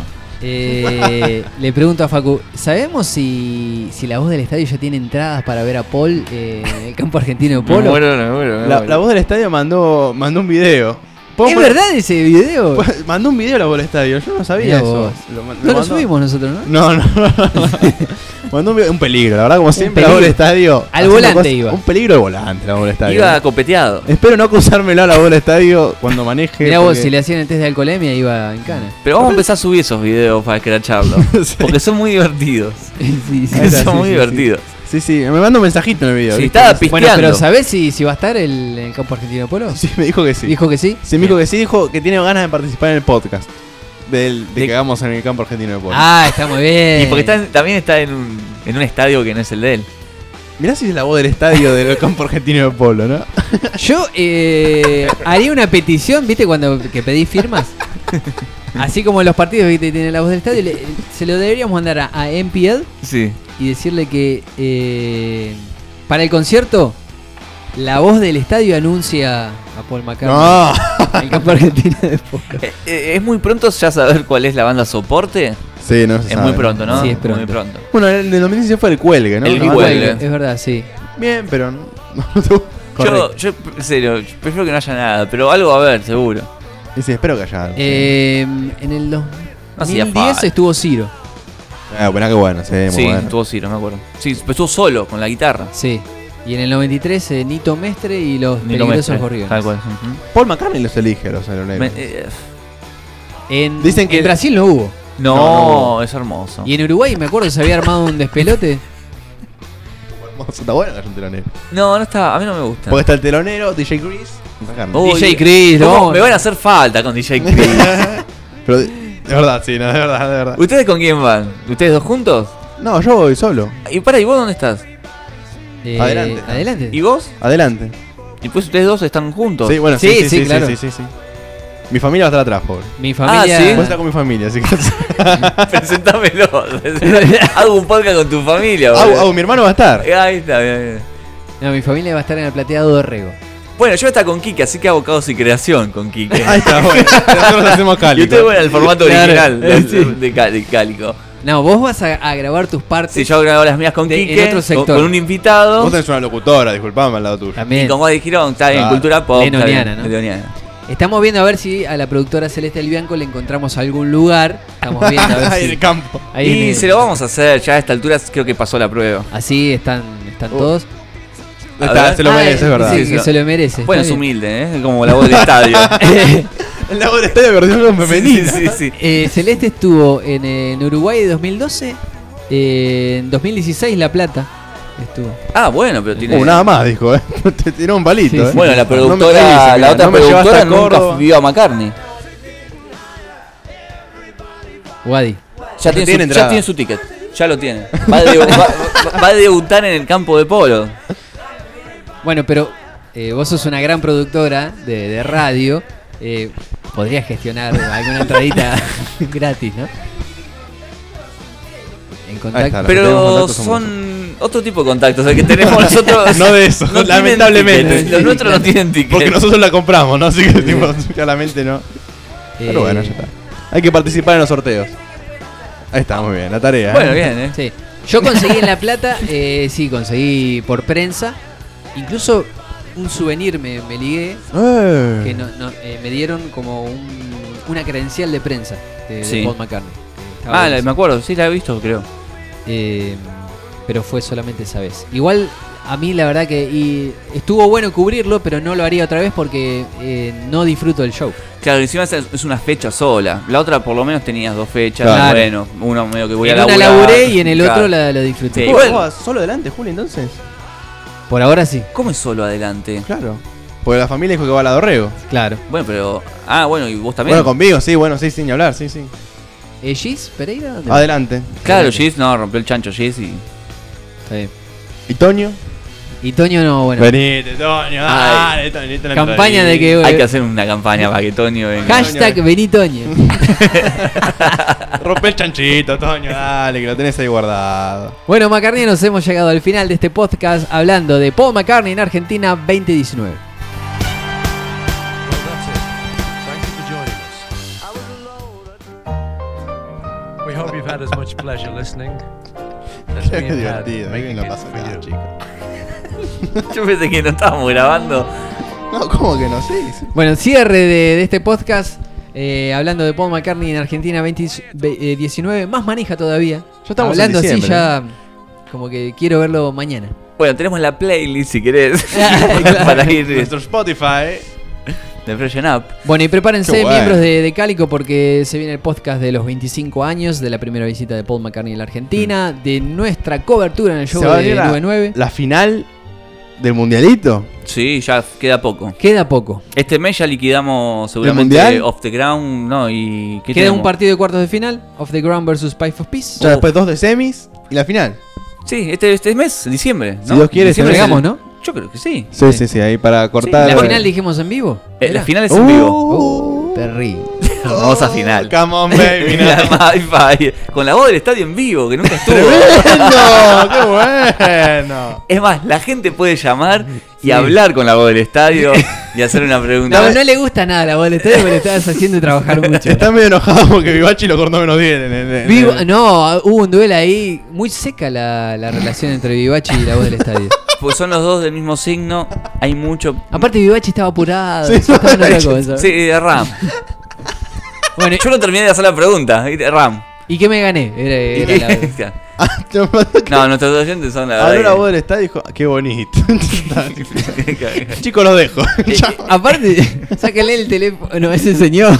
Le pregunto a Facu, ¿sabemos si la voz del estadio ya tiene entradas para ver a Paul en el campo argentino de
Me
polo?
muero.
La voz del estadio mandó un video.
¿Es verdad ese video?
Mandó un video la voz del estadio. Yo no sabía
Mirá
eso.
vos.
Lo
No lo
mandó.
subimos nosotros, ¿no?
No. Mandó un peligro, la verdad, como siempre, la
peligro.
voz del estadio.
Al
haciendo
volante iba.
Un peligro de volante, la voz del estadio.
Iba copeteado.
Espero no acusármela a la voz del estadio cuando maneje.
Mirá vos,
porque-
si le hacían el test de alcoholemia iba en cana.
Pero vamos a empezar a subir esos videos para escracharlo.
Sí.
Porque son muy divertidos.
Sí.
Ahí está,
Son muy
sí,
divertidos.
Sí, me manda un mensajito en el video.
Sí,
¿viste?
estaba
Bueno,
pisteando.
pero ¿sabés si va a estar en el campo argentino de polo?
Sí, me dijo que sí.
¿Dijo que sí?
Sí, me dijo que sí, dijo que tiene ganas de participar en el podcast. De que hagamos en el campo argentino de polo.
Ah, está muy bien.
Y porque también está en un estadio que no es el de él.
Mirá si es la voz del estadio del campo argentino de polo, ¿no?
Yo haría una petición, ¿viste cuando que pedí firmas? Así como los partidos que tienen la voz del estadio, se lo deberíamos mandar a MPL y decirle que para el concierto la voz del estadio anuncia a Paul McCartney en el campo argentino de póker.
¿Es muy pronto ya saber cuál es la banda soporte?
Sí, no se
Es
sabe.
muy pronto, ¿no?
Sí, es pronto.
Muy pronto.
Bueno, el de 2016 fue el Cuelgue, ¿no?
El
¿No?
Cuelgue.
Es verdad, sí.
Bien, pero no
Yo, en serio, prefiero que no haya nada, pero algo va a haber, seguro.
Y sí, espero que haya algo.
En el
hacía
2010
falta.
estuvo Ciro.
Bueno, qué bueno, sí, muy
Sí,
bueno.
estuvo Ciro, me acuerdo. Sí, pero estuvo solo, con la guitarra.
Sí. Y en el 93 Nito Mestre y los
Ni lo
Peligrosos
mezclé,
Gorriones.
tal cual. Ujú.
Paul McCartney los elige, los aloneros.
En,
Dicen que-
en Brasil no hubo.
No, es hermoso.
Y en Uruguay me acuerdo que se había armado un despelote.
Está bueno que haya un telonero.
No, no está, a mí no me gusta.
Porque está el telonero, DJ Chris. McCartney.
Uy,
DJ Chris,
¿cómo?
no.
Me van a hacer falta con DJ Chris.
Pero de verdad, sí, no, de verdad.
¿Ustedes con quién van? ¿Ustedes dos juntos?
No, yo voy solo.
¿Y ¿y vos dónde estás?
Adelante.
Adelante.
¿Y vos?
Adelante.
¿Y pues ustedes dos están juntos?
Sí, bueno,
Sí, sí, claro.
sí. Mi familia va a estar atrás, pobre.
Mi familia.
¿sí?
Voy a estar con mi familia, así que.
Presentámelo. Hago un podcast con tu familia, boludo.
Mi hermano va a estar.
Ahí está, bien.
No, mi familia va a estar en el plateado de Rego.
Bueno, yo voy a estar con Kike, así que hago caos y creación con Kike.
Ahí está, bueno. Nosotros hacemos
Y
cálico.
ustedes van al formato
Claro,
original
sí.
de Cálico.
No, vos vas a grabar tus partes.
Sí, yo hago grabar las mías con
De-
Kike,
en otro sector.
con un invitado.
Vos tenés una locutora, disculpame al lado tuyo.
También.
Y con Wadi Girón, está bien,
Claro.
cultura pop. está
Lenoniana,
bien,
¿no?
Lenoniana.
Estamos viendo a ver si a la productora Celeste del Bianco le encontramos algún lugar. Estamos viendo a ver
Ahí en
si.
el campo.
ahí en
Y
el-
se lo vamos a hacer, ya a esta altura creo que pasó la prueba.
Así están todos.
Está, se lo merece, es verdad.
Sí,
Sí,
que
sí.
se lo merece.
Bueno, es
está bien.
humilde, ¿eh? Como la voz del estadio.
El lago del estadio versión femenina.
Sí.
Celeste estuvo en Uruguay de 2012. En 2016 La Plata estuvo.
Ah, bueno, pero tiene.
Nada más, dijo, Te tiró un palito,
Sí, sí.
Bueno, la
No me
productora,
revises,
la
mira,
otra
no me llevaste
productora
a
nunca
Córdoba.
vio a McCartney.
Wadi.
Ya tiene,
tiene
ya
entrada.
tiene su ticket. Ya lo tiene. Va a debutar en el campo de polo.
Bueno, pero vos sos una gran productora de radio. Podrías gestionar alguna entradita gratis, ¿no? En contacto.
Ahí está. Los que tenemos
Pero
contactos somos
son otro tipo de contactos. El que tenemos nosotros.
No de eso,
tienen
lamentablemente.
ticket. Los nuestros no tienen ticket.
Porque nosotros la compramos, ¿no? Así que, tipo, claramente no. Pero bueno, ya está. Hay que participar en los sorteos. Ahí está, muy bien, la tarea.
Bueno, bien, ¿eh?
Sí. Yo conseguí en La Plata, sí, conseguí por prensa. Incluso un souvenir me ligué. Que me dieron como una credencial de prensa de
Sí.
Paul McCartney. Estaba
Ah,
buenísimo.
me acuerdo, sí la he visto, creo.
Pero fue solamente esa vez. Igual a mí la verdad que estuvo bueno cubrirlo, pero no lo haría otra vez porque no disfruto del show.
Claro, encima es una fecha sola. La otra por lo menos tenías dos fechas.
Claro.
Bueno, uno medio que voy
En
a
una
laburar.
laburé y en el
Claro.
otro lo disfruté.
Sí,
¿Vos
igual-
vas solo adelante, Juli, entonces?
Por ahora sí.
¿Cómo es solo adelante?
Claro. Porque la familia dijo que va a la Dorrego.
Claro.
Bueno, pero. Ah, bueno, y vos también.
Bueno, conmigo, sí, bueno, sí, sin hablar, sí.
¿Gis Pereira? ¿Dónde va?
Adelante.
Claro, Giz, no, rompió el chancho Giz y.
Está bien.
¿Y Toño?
Y Toño no, bueno.
Venite, Toño,
Ay.
Toño.
Campaña de que.
Hay que hacer una campaña para que Tonio venga.
Hashtag vení Toño.
Rompe el chanchito, Toño, dale, que lo tenés ahí guardado.
Bueno, McCartney, nos hemos llegado al final de este podcast hablando de Paul McCartney en Argentina 2019.
Well, that's it. Thank you for joining us. We hope you've had as much pleasure listening as
Qué
we have had
divertido,
making
bien la
it
paso
for
acá,
you.
chicos.
Yo pensé que no estábamos grabando.
No, ¿cómo que no? Sí.
Bueno, cierre de este podcast hablando de Paul McCartney en Argentina 2019. Más manija todavía.
Ya estamos
hablando
en
así
diciembre,
ya como que quiero verlo mañana.
Bueno, tenemos la playlist si querés.
Claro.
Para ir
Nuestro Spotify.
de Freshen Up.
Bueno, y prepárense,
Qué bueno.
miembros de Cálico, porque se viene el podcast de los 25 años de la primera visita de Paul McCartney en la Argentina, de nuestra cobertura en el show
Se va a
de
venir
99.
la final del mundialito.
Sí, ya queda poco.
Queda poco.
Este mes ya liquidamos seguramente
mundial?
Off the Ground, ¿no? Y ¿qué
Queda
tenemos?
un partido de cuartos de final, Off the Ground versus Pipe of Peace.
Ya después 2 de semis y la final.
Sí, este mes, diciembre.
Si Dios quiere,
Diciembre
este mes
es el-
llegamos, ¿no?
Yo creo que sí.
Sí, ahí para cortar.
¿La final dijimos en vivo?
La
¿Era?
final es en vivo.
Terrible.
Hermosa final.
Come on, baby.
La Wi-Fi. Con la voz del estadio en vivo, que nunca estuvo.
¡Tremendo! ¡Qué bueno!
Es más, la gente puede llamar y hablar con la voz del estadio y hacer una pregunta.
No le gusta nada la voz del estadio porque le estabas haciendo trabajar mucho.
Está medio enojado porque Vivachi lo cortó menos 10.
No, hubo un duelo ahí. Muy seca la relación entre Vivachi y la voz del estadio.
Pues son los dos del mismo signo. Hay mucho.
Aparte, Vivachi estaba apurado.
Sí,
estaba en otra cosa.
Sí, Ram.
Bueno,
Yo no terminé de hacer la pregunta. Ram.
¿Y qué me gané? Era
No, nuestros oyentes son la
Habló
verdad.
la voz del estadio y dijo, qué bonito. Chicos, los dejo.
Aparte, sáquenle el teléfono a ese señor.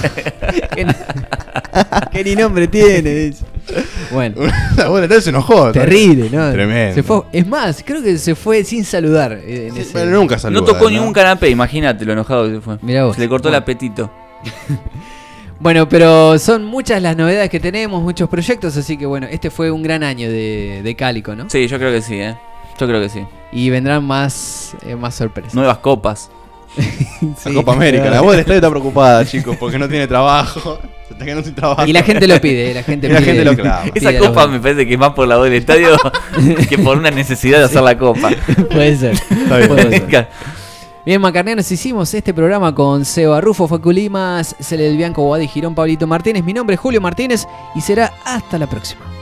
que ni nombre tiene. Dice. Bueno.
La voz del estadio se enojó.
Terrible, ¿no?
Tremendo.
Se fue, es más, creo que se fue sin saludar.
Pero nunca saluda.
No tocó ningún canapé, imagínate lo enojado que se fue.
Mirá vos.
Se le cortó el apetito.
Bueno, pero son muchas las novedades que tenemos, muchos proyectos, así que bueno, este fue un gran año de Cálico, ¿no?
Sí, yo creo que sí, Yo creo que sí.
Y vendrán más sorpresas.
Nuevas copas.
La Copa América. La voz del estadio está preocupada, chicos, porque no tiene trabajo. Se está quedando sin trabajo.
Y la gente lo pide, la gente
lo clama.
Esa copa me parece que es más por la voz del estadio que por una necesidad de hacer la copa.
Puede ser.
Está bien.
Puede ser. Bien, macarnianos, hicimos este programa con Seba Rufo, Facu Limas, Cele del Bianco, Guadi Girón, Pablito Martínez. Mi nombre es Julio Martínez y será hasta la próxima.